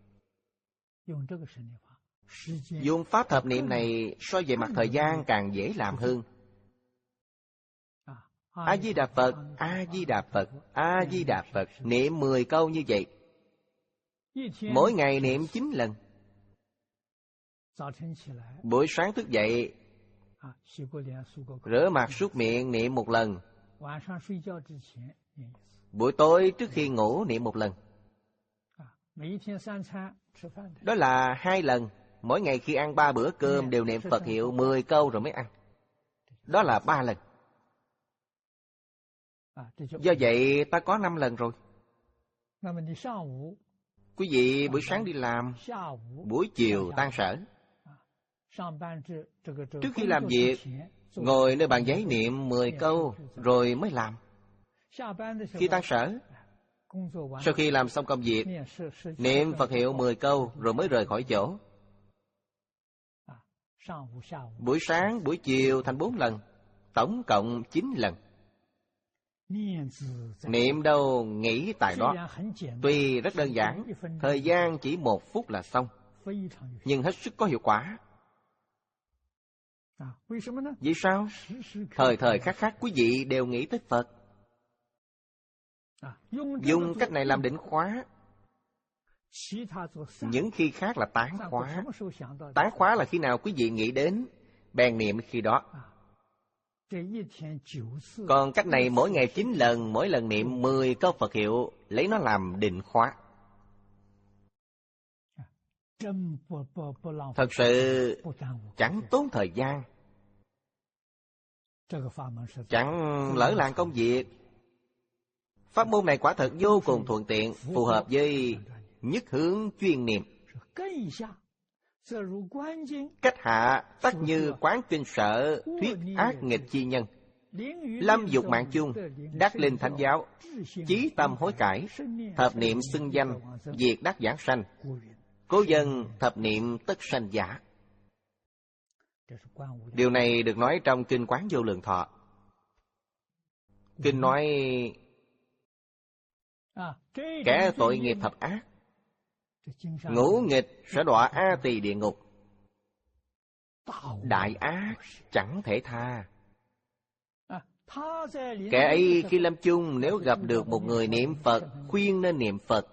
Dùng pháp thập niệm này so về mặt thời gian càng dễ làm hơn. A-di-đà Phật, A-di-đà Phật, A-di-đà Phật. Niệm mười câu như vậy. Mỗi ngày niệm chín lần. Buổi sáng thức dậy, rửa mặt súc miệng niệm một lần. Buổi tối trước khi ngủ niệm một lần. Đó là hai lần. Mỗi ngày khi ăn ba bữa cơm đều niệm Phật hiệu mười câu rồi mới ăn. Đó là ba lần. Do vậy ta có năm lần rồi. Quý vị buổi sáng đi làm, buổi chiều tan sở. Trước khi làm việc, ngồi nơi bàn giấy niệm mười câu rồi mới làm. Khi tan sở, sau khi làm xong công việc, niệm Phật hiệu mười câu rồi mới rời khỏi chỗ. Buổi sáng, buổi chiều thành bốn lần, tổng cộng chín lần. Niệm đâu nghĩ tại đó. Tuy rất đơn giản, thời gian chỉ một phút là xong, nhưng hết sức có hiệu quả. Vì sao? Thời thời khắc khắc quý vị đều nghĩ tới Phật. Dùng cách này làm định khóa. Những khi khác là tán khóa. Tán khóa là khi nào quý vị nghĩ đến, bèn niệm khi đó. Còn cách này mỗi ngày chín lần, mỗi lần niệm mười câu Phật hiệu, lấy nó làm định khóa. Thật sự chẳng tốn thời gian, chẳng lỡ làng công việc. Pháp môn này quả thật vô cùng thuận tiện, phù hợp với nhất hướng chuyên niệm. Cách hạ tắc như quán kinh sở, thuyết ác nghịch chi nhân. Lâm dục mạng chung, đắc linh thánh giáo, chí tâm hối cải, thập niệm xưng danh, diệt đắc giảng sanh. Cố dân thập niệm tất sanh giả. Điều này được nói trong Kinh Quán Vô Lượng Thọ. Kinh nói kẻ tội nghiệp thập ác, ngũ nghịch sẽ đọa A Tỳ địa ngục. Đại ác chẳng thể tha. Kẻ ấy khi lâm chung nếu gặp được một người niệm Phật, khuyên nên niệm Phật,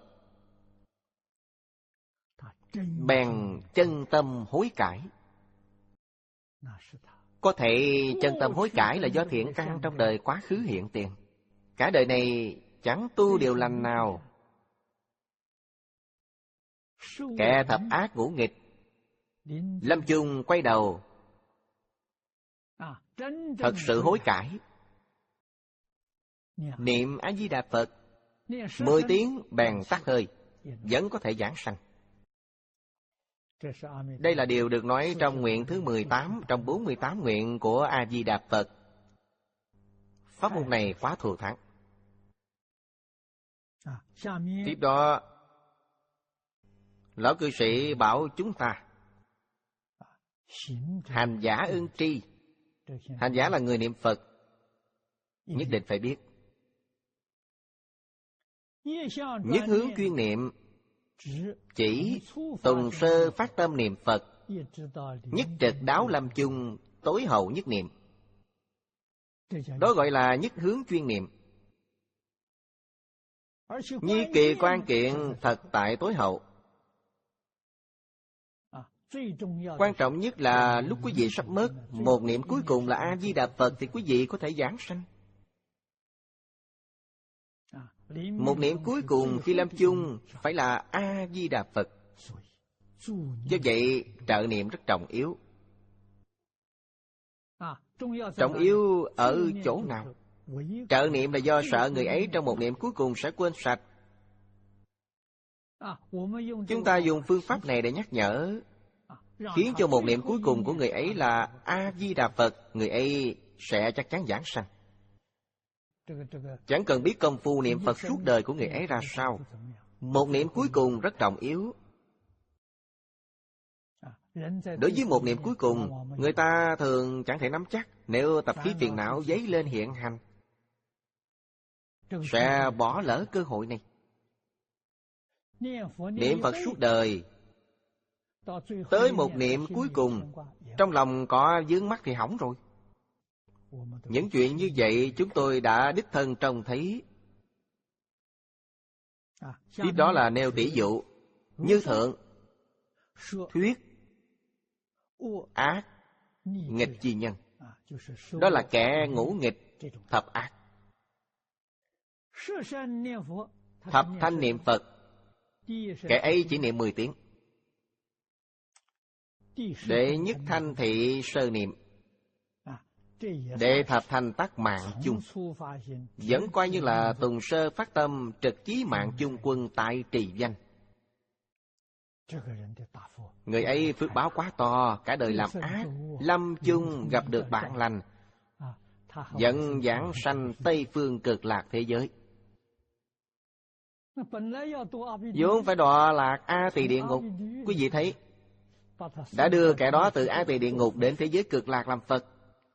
bèn chân tâm hối cải. Có thể chân tâm hối cải là do thiện căn trong đời quá khứ hiện tiền. Cả đời này chẳng tu điều lành nào. Kẻ thập ác ngũ nghịch, lâm chung quay đầu, thật sự hối cải, niệm A Di Đà Phật mười tiếng bèn tắt hơi, vẫn có thể giảng sanh. Đây là điều được nói trong nguyện thứ mười tám trong bốn mươi tám nguyện của A Di Đà Phật. Pháp môn này quá thù thắng. Tiếp đó, lão cư sĩ bảo chúng ta hành giả ưng tri. Hành giả là người niệm Phật, nhất định phải biết nhất hướng chuyên niệm, chỉ tùng sơ phát tâm niệm Phật, nhất trực đáo lâm chung, tối hậu nhất niệm. Đó gọi là nhất hướng chuyên niệm. Nhi kỳ quan kiện thật tại tối hậu. Quan trọng nhất là lúc quý vị sắp mất, một niệm cuối cùng là A Di Đà Phật thì quý vị có thể giảng sanh. Một niệm cuối cùng khi lâm chung phải là A Di Đà Phật. Do vậy trợ niệm rất trọng yếu. Trọng yếu ở chỗ nào? Trợ niệm là do sợ người ấy trong một niệm cuối cùng sẽ quên sạch. Chúng ta dùng phương pháp này để nhắc nhở, khiến cho một niệm cuối cùng của người ấy là A Di Đà Phật, người ấy sẽ chắc chắn giảng sanh. Chẳng cần biết công phu niệm Phật suốt đời của người ấy ra sao, một niệm cuối cùng rất trọng yếu. Đối với một niệm cuối cùng, người ta thường chẳng thể nắm chắc. Nếu tập khí phiền não dấy lên hiện hành, sẽ bỏ lỡ cơ hội này. Niệm Phật suốt đời, tới một niệm cuối cùng, trong lòng có vướng mắc thì hỏng rồi. Những chuyện như vậy chúng tôi đã đích thân trông thấy. Tiếp đó là nêu tỷ dụ. Như thượng thuyết ác nghịch chi nhân, đó là kẻ ngũ nghịch thập ác. Thập thanh niệm Phật, kẻ ấy chỉ niệm mười tiếng. Đệ nhất thanh thị sơ niệm, đệ thập thanh tắc mạng chung, vẫn coi như là tùng sơ phát tâm trực chí mạng chung quân tại trì danh. Người ấy phước báo quá to, cả đời làm ác, lâm chung gặp được bạn lành, dẫn giảng sanh Tây phương cực lạc thế giới. vốn phải đọa lạc A Tỳ địa ngục. Quý vị thấy, đã đưa kẻ đó từ A Tỳ địa ngục đến thế giới cực lạc làm Phật.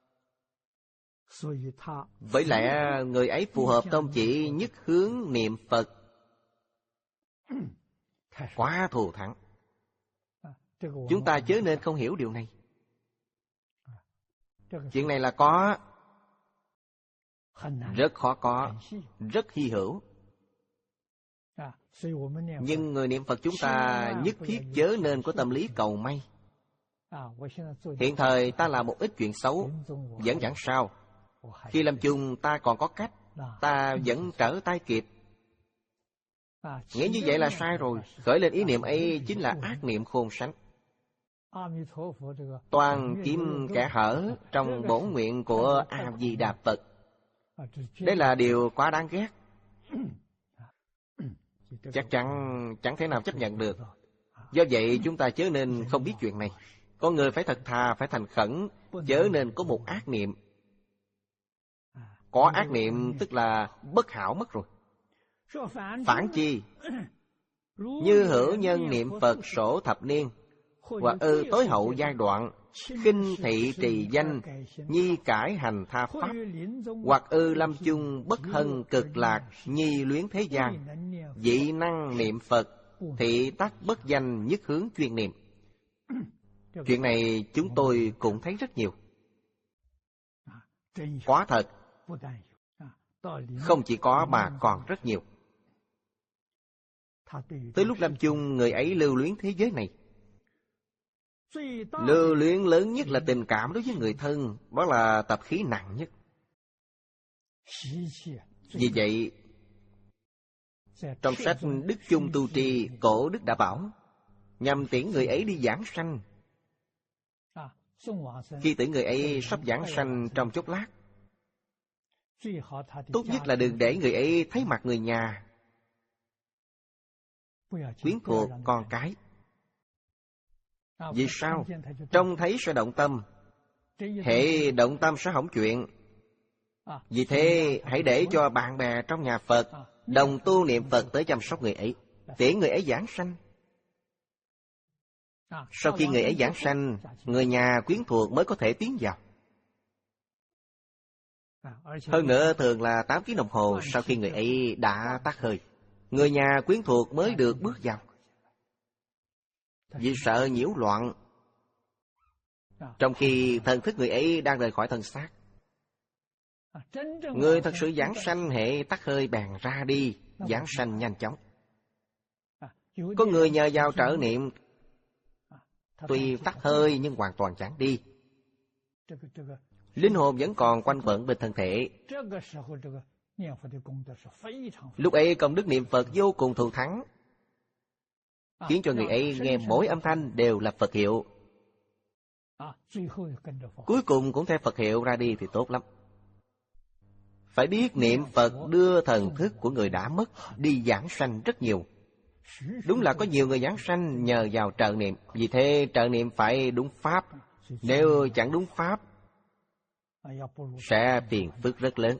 Với lẽ người ấy phù hợp tông chỉ nhất hướng niệm Phật, quá thù thắng. Chúng ta chớ nên không hiểu điều này. Chuyện này là có, rất khó có, rất hy hữu. Nhưng người niệm Phật chúng ta nhất thiết chớ nên có tâm lý cầu may. Hiện thời ta làm một ít chuyện xấu, vẫn chẳng sao. Khi lâm chung ta còn có cách, ta vẫn trở tay kịp. Nghĩ như vậy là sai rồi. Khởi lên ý niệm ấy chính là ác niệm khôn sánh. Toàn kiếm kẻ hở trong bổn nguyện của A Di Đà Phật. Đây là điều quá đáng ghét. Chắc chắn chẳng thể nào chấp nhận được. Do vậy chúng ta chớ nên không biết chuyện này. Con người phải thật thà, phải thành khẩn, chớ nên có một ác niệm. Có ác niệm tức là bất hảo mất rồi. Phản chi, như hữu nhân niệm Phật sổ thập niên, hoặc ư tối hậu giai đoạn, khinh thị trì danh, nhi cải hành tha pháp, hoặc ư lâm chung bất hân cực lạc, nhi luyến thế gian, dị năng niệm Phật, thị tắc bất danh nhất hướng chuyên niệm. Chuyện này chúng tôi cũng thấy rất nhiều. Quả thật, Không chỉ có mà còn rất nhiều. Tới lúc lâm chung, người ấy lưu luyến thế giới này. Lưu luyến lớn nhất là tình cảm đối với người thân. Đó là tập khí nặng nhất. Vì vậy, trong sách Đức Chung Tu Tri, Cổ Đức đã bảo, nhằm tiễn người ấy đi giảng sanh. Khi tiễn người ấy sắp giảng sanh trong chốc lát, tốt nhất là đừng để người ấy thấy mặt người nhà, quyến thuộc, con cái. Vì sao? Trông thấy sẽ động tâm. Hệ động tâm sẽ hỏng chuyện. Vì thế hãy để cho bạn bè trong nhà Phật đồng tu niệm Phật tới chăm sóc người ấy, tiễn người ấy giảng sanh. Sau khi người ấy giảng sanh, người nhà quyến thuộc mới có thể tiến vào. Hơn nữa thường là tám tiếng đồng hồ sau khi người ấy đã tắt hơi, người nhà quyến thuộc mới được bước vào. Vì sợ nhiễu loạn, trong khi thần thức người ấy đang rời khỏi thân xác. Người thật sự giảng sanh hệ tắt hơi bèn ra đi, giảng sanh nhanh chóng. Có người nhờ vào trợ niệm, tuy tắt hơi nhưng hoàn toàn chẳng đi, linh hồn vẫn còn quanh quẩn bên thân thể. Lúc ấy công đức niệm Phật vô cùng thù thắng, khiến cho người ấy nghe mỗi âm thanh đều là Phật hiệu. Cuối cùng cũng theo Phật hiệu ra đi thì tốt lắm. Phải biết niệm Phật đưa thần thức của người đã mất đi giảng sanh rất nhiều. Đúng là có nhiều người giảng sanh nhờ vào trợ niệm. Vì thế trợ niệm phải đúng pháp. Nếu chẳng đúng pháp, sẽ phiền phức rất lớn.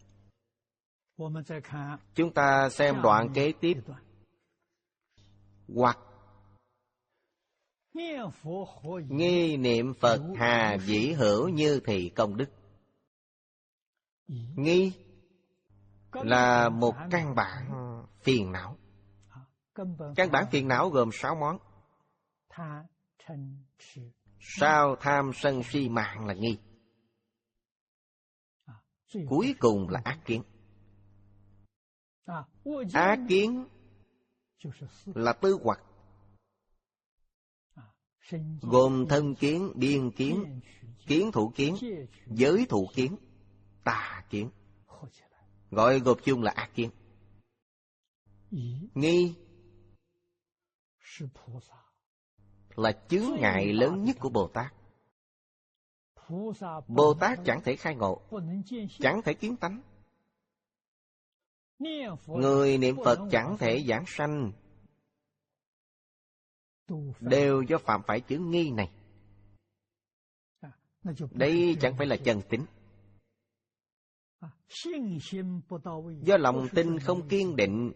Chúng ta xem đoạn kế tiếp. Hoặc nghi niệm Phật hà dĩ hữu như thị công đức. Nghi là một căn bản phiền não. Căn bản phiền não gồm sáu món. Sao tham sân si mạng là nghi. Cuối cùng là ác kiến. Ác kiến là tư hoặc, gồm thân kiến, biên kiến, kiến thủ kiến, giới thủ kiến, tà kiến, gọi gộp chung là ác kiến. Nghi là chướng ngại lớn nhất của Bồ Tát. Bồ Tát chẳng thể khai ngộ, chẳng thể kiến tánh. Người niệm Phật chẳng thể giảng sanh, đều do phạm phải chướng nghi này. Đây chẳng phải là chân tín. Do lòng tin không kiên định.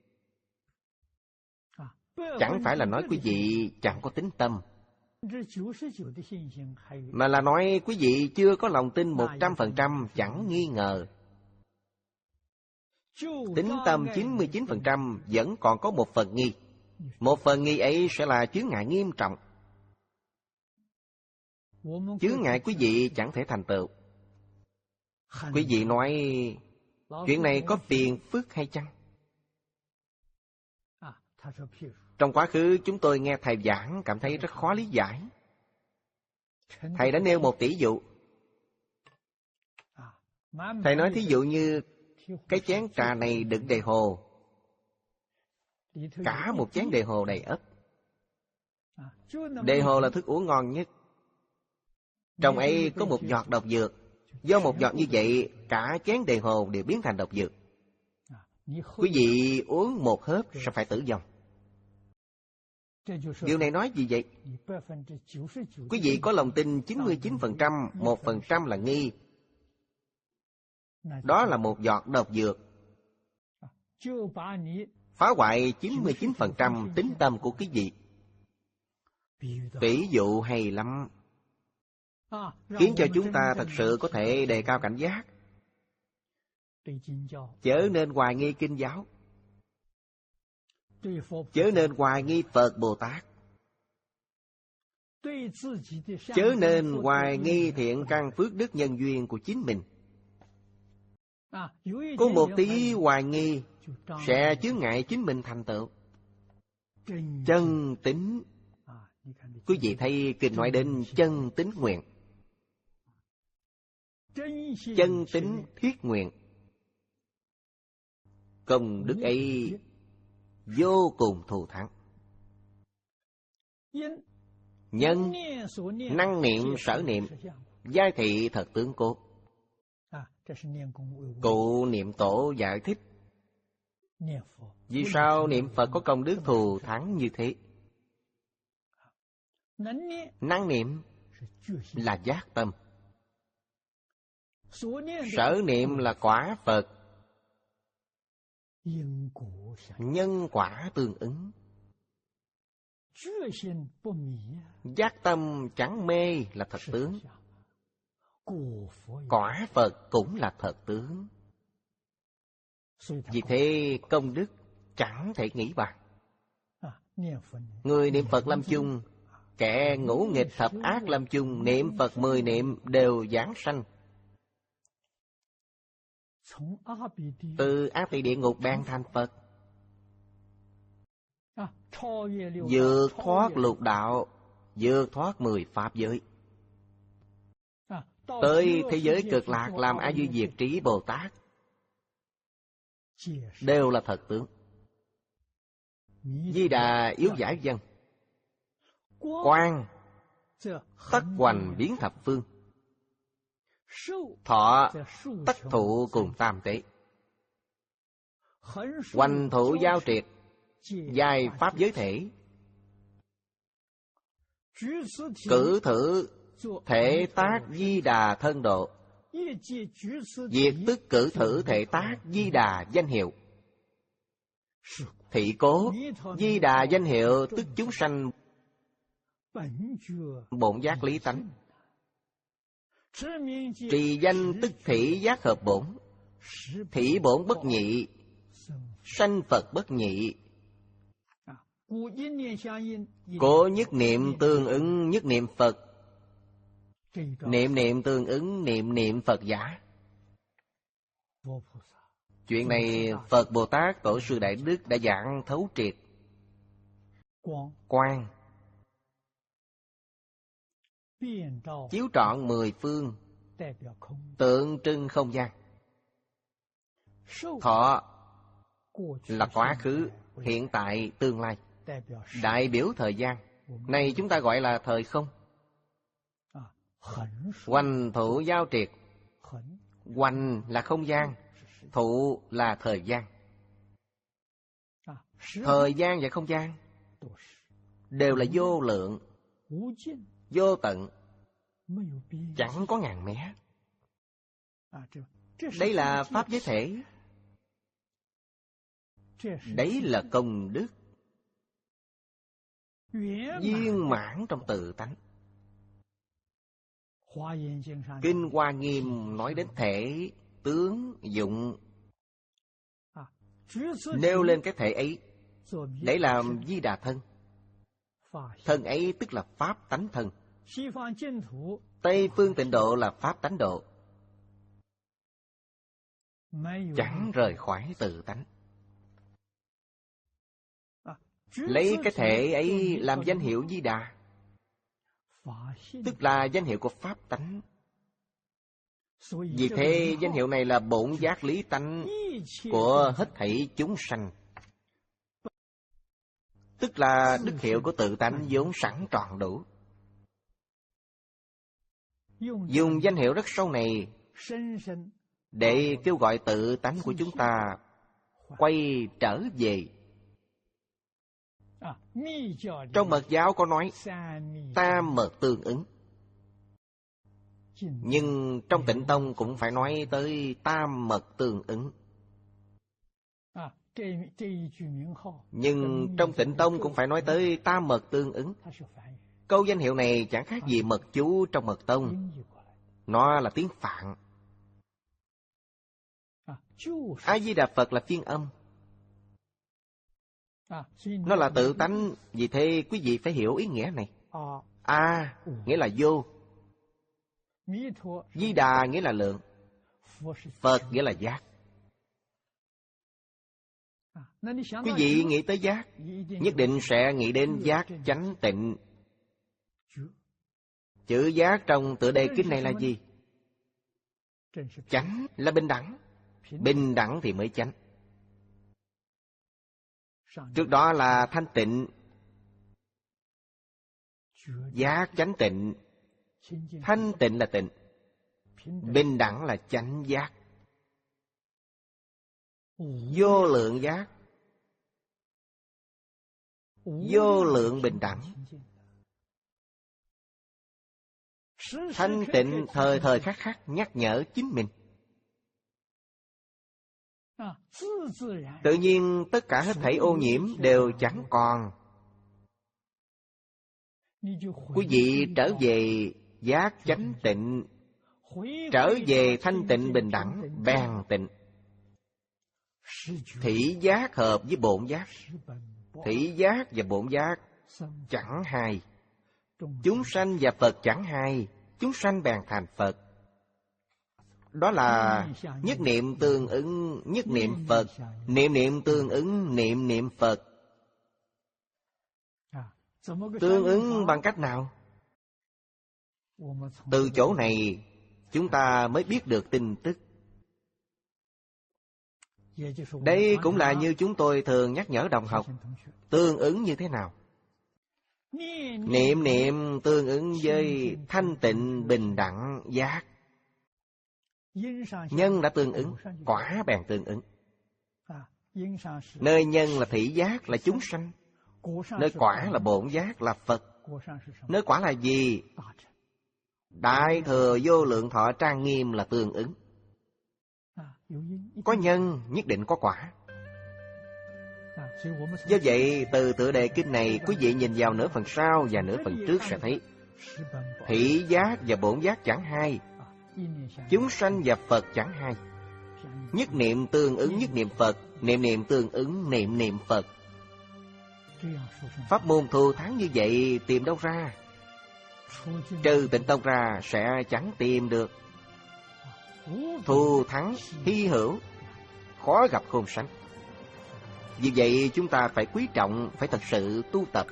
Chẳng phải là nói quý vị chẳng có tín tâm, mà là nói quý vị chưa có lòng tin một trăm phần trăm, chẳng nghi ngờ. Tín tâm chín mươi chín phần trăm vẫn còn có một phần nghi. Một phần nghi ấy sẽ là chướng ngại nghiêm trọng. Chướng ngại quý vị chẳng thể thành tựu. Quý vị nói chuyện này có phiền phức hay chăng? Trong quá khứ chúng tôi nghe thầy giảng cảm thấy rất khó lý giải. Thầy đã nêu một tỷ dụ. Thầy nói thí dụ như cái chén trà này đựng đầy hồ, cả một chén đầy hồ đầy ấp. Đầy hồ là thức uống ngon nhất. Trong ấy có một giọt độc dược. Do một giọt như vậy, cả chén đầy hồ đều biến thành độc dược. Quý vị uống một hớp sẽ phải tử vong. Điều này nói gì vậy? Quý vị có lòng tin chín mươi chín phần trăm, một phần trăm là nghi. Đó là một giọt độc dược, phá hoại chín mươi chín phần trăm tín tâm của quý vị. Ví dụ hay lắm, khiến cho chúng ta thật sự có thể đề cao cảnh giác. Chớ nên hoài nghi kinh giáo, chớ nên hoài nghi Phật Bồ Tát, chớ nên hoài nghi thiện căn phước đức nhân duyên của chính mình. Có một tí hoài nghi sẽ chướng ngại chính mình thành tựu. Chân tín, quý vị thấy kinh nói đến chân tín nguyện. Chân tín thiết nguyện, công đức ấy vô cùng thù thắng. Nhân năng niệm sở niệm, giai thị thật tướng cố. Cụ Niệm Tổ giải thích vì sao niệm Phật có công đức thù thắng như thế. Năng niệm là giác tâm, sở niệm là quả Phật, nhân quả tương ứng. Giác tâm chẳng mê là thật tướng, quả Phật cũng là thật tướng. Vì thế công đức chẳng thể nghĩ bàn. Người niệm Phật lâm chung, kẻ ngũ nghịch thập ác lâm chung, niệm Phật mười niệm đều giảng sanh. Từ ác tỳ địa ngục bèn thành Phật, vượt thoát lục đạo, vượt thoát mười pháp giới, tới thế giới cực lạc làm A Duy Diệt Trí Bồ Tát, đều là thật tướng. Di Đà yếu giải dân, quang tất hoành biến thập phương, thọ tất thụ cùng tam tế, hoành thụ giao triệt, dài pháp giới thể, cử thử thể tác Di Đà thân độ, diệt tức cử thử thể tác Di Đà danh hiệu, thị cố Di Đà danh hiệu tức chúng sanh bổn giác lý tánh, trì danh tức thị giác hợp bổn, thị bổn bất nhị, sanh Phật bất nhị. Cố nhất niệm tương ứng nhất niệm Phật, niệm niệm tương ứng niệm niệm Phật giả. Chuyện này Phật Bồ Tát Tổ sư Đại Đức đã giảng thấu triệt. Quang chiếu trọn mười phương, tượng trưng không gian. Thọ là quá khứ, hiện tại, tương lai, đại biểu thời gian. Này chúng ta gọi là thời không. Hoành thụ giao triệt, hoành là không gian, thụ là thời gian. Thời gian và không gian đều là vô lượng, vô tận, chẳng có ngàn mé. Đây là pháp giới thể, đấy là công đức viên mãn trong tự tánh. Kinh Hoa Nghiêm nói đến thể, tướng, dụng, nêu lên cái thể ấy để làm Di Đà thân. Thân ấy tức là pháp tánh thân. Tây phương Tịnh độ là pháp tánh độ, chẳng rời khỏi tự tánh. Lấy cái thể ấy làm danh hiệu Di Đà, tức là danh hiệu của pháp tánh. Vì thế danh hiệu này là bổn giác lý tánh của hết thảy chúng sanh, tức là đức hiệu của tự tánh vốn sẵn tròn đủ. Dùng danh hiệu rất sâu này để kêu gọi tự tánh của chúng ta quay trở về. Trong Mật giáo có nói tam mật tương ứng, nhưng trong Tịnh tông cũng phải nói tới tam mật tương ứng. Nhưng trong Tịnh tông cũng phải nói tới tam mật tương ứng. Câu danh hiệu này chẳng khác gì mật chú trong Mật tông, nó là tiếng Phạn. A Di Đà Phật là phiên âm, nó là tự tánh. Vì thế quý vị phải hiểu ý nghĩa này. A nghĩa là vô, Di Đà nghĩa là lượng, Phật nghĩa là giác. Quý vị nghĩ tới giác, nhất định sẽ nghĩ đến giác chánh tịnh. Chữ giác trong tựa đề kinh này là gì? Chánh là bình đẳng. Bình đẳng thì mới chánh. Trước đó là thanh tịnh. Giác chánh tịnh. Thanh tịnh là tịnh. Bình đẳng là chánh giác. Vô lượng giác. Vô lượng bình đẳng. Thanh tịnh thời thời khắc khắc nhắc nhở chính mình. Tự nhiên tất cả hết thảy ô nhiễm đều chẳng còn. Quý vị trở về giác chánh tịnh, trở về thanh tịnh bình đẳng, bèn tịnh. Thị giác hợp với bổn giác. Thị giác và bổn giác chẳng hai. Chúng sanh và Phật chẳng hai. Chúng sanh bèn thành Phật. Đó là nhất niệm tương ứng nhất niệm Phật, niệm niệm tương ứng niệm niệm Phật. Tương ứng bằng cách nào? Từ chỗ này chúng ta mới biết được tin tức. Đây cũng là như chúng tôi thường nhắc nhở đồng học. Tương ứng như thế nào? Niệm niệm tương ứng với thanh tịnh bình đẳng giác. Nhân đã tương ứng, quả bèn tương ứng. Nơi nhân là thị giác, là chúng sanh. Nơi quả là bổn giác, là Phật. Nơi quả là gì? Đại thừa vô lượng thọ trang nghiêm là tương ứng. Có nhân nhất định có quả. Do vậy từ tựa đề kinh này, quý vị nhìn vào nửa phần sau và nửa phần trước sẽ thấy thị giác và bổn giác chẳng hai. Chúng sanh và Phật chẳng hai. Nhất niệm tương ứng nhất niệm Phật, niệm niệm tương ứng niệm niệm Phật. Pháp môn thù thắng như vậy tìm đâu ra? Trừ Tịnh Tông ra sẽ chẳng tìm được. Thù thắng hy hữu, khó gặp khôn sánh. Vì vậy chúng ta phải quý trọng, phải thật sự tu tập.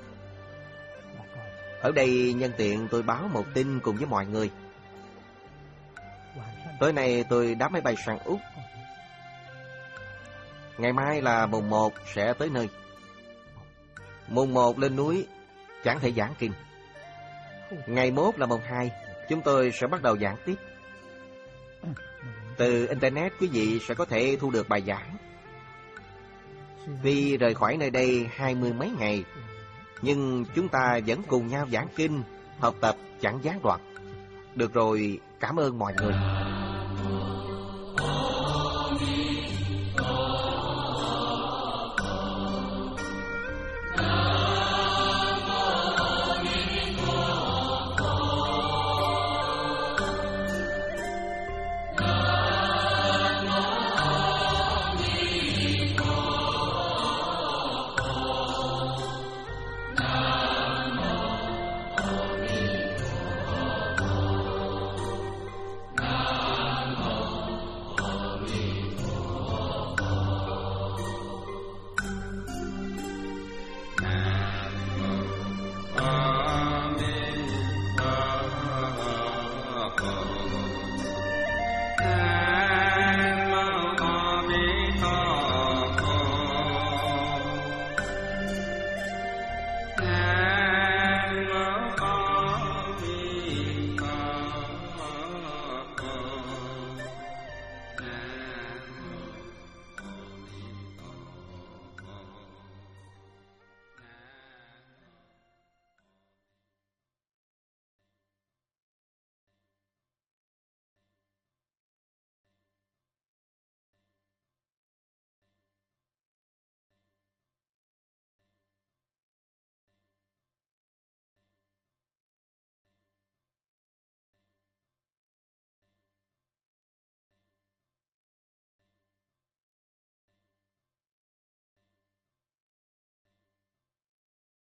Ở đây nhân tiện tôi báo một tin cùng với mọi người. Tối nay tôi đáp máy bay sang Úc. Ngày mai là mùng một sẽ tới nơi. Mùng một lên núi chẳng thể giảng kinh. Ngày mốt là mùng hai, chúng tôi sẽ bắt đầu giảng tiếp. Từ Internet quý vị sẽ có thể thu được bài giảng. Tuy rời khỏi nơi đây hai mươi mấy ngày, nhưng chúng ta vẫn cùng nhau giảng kinh, học tập chẳng gián đoạn. Được rồi, cảm ơn mọi người.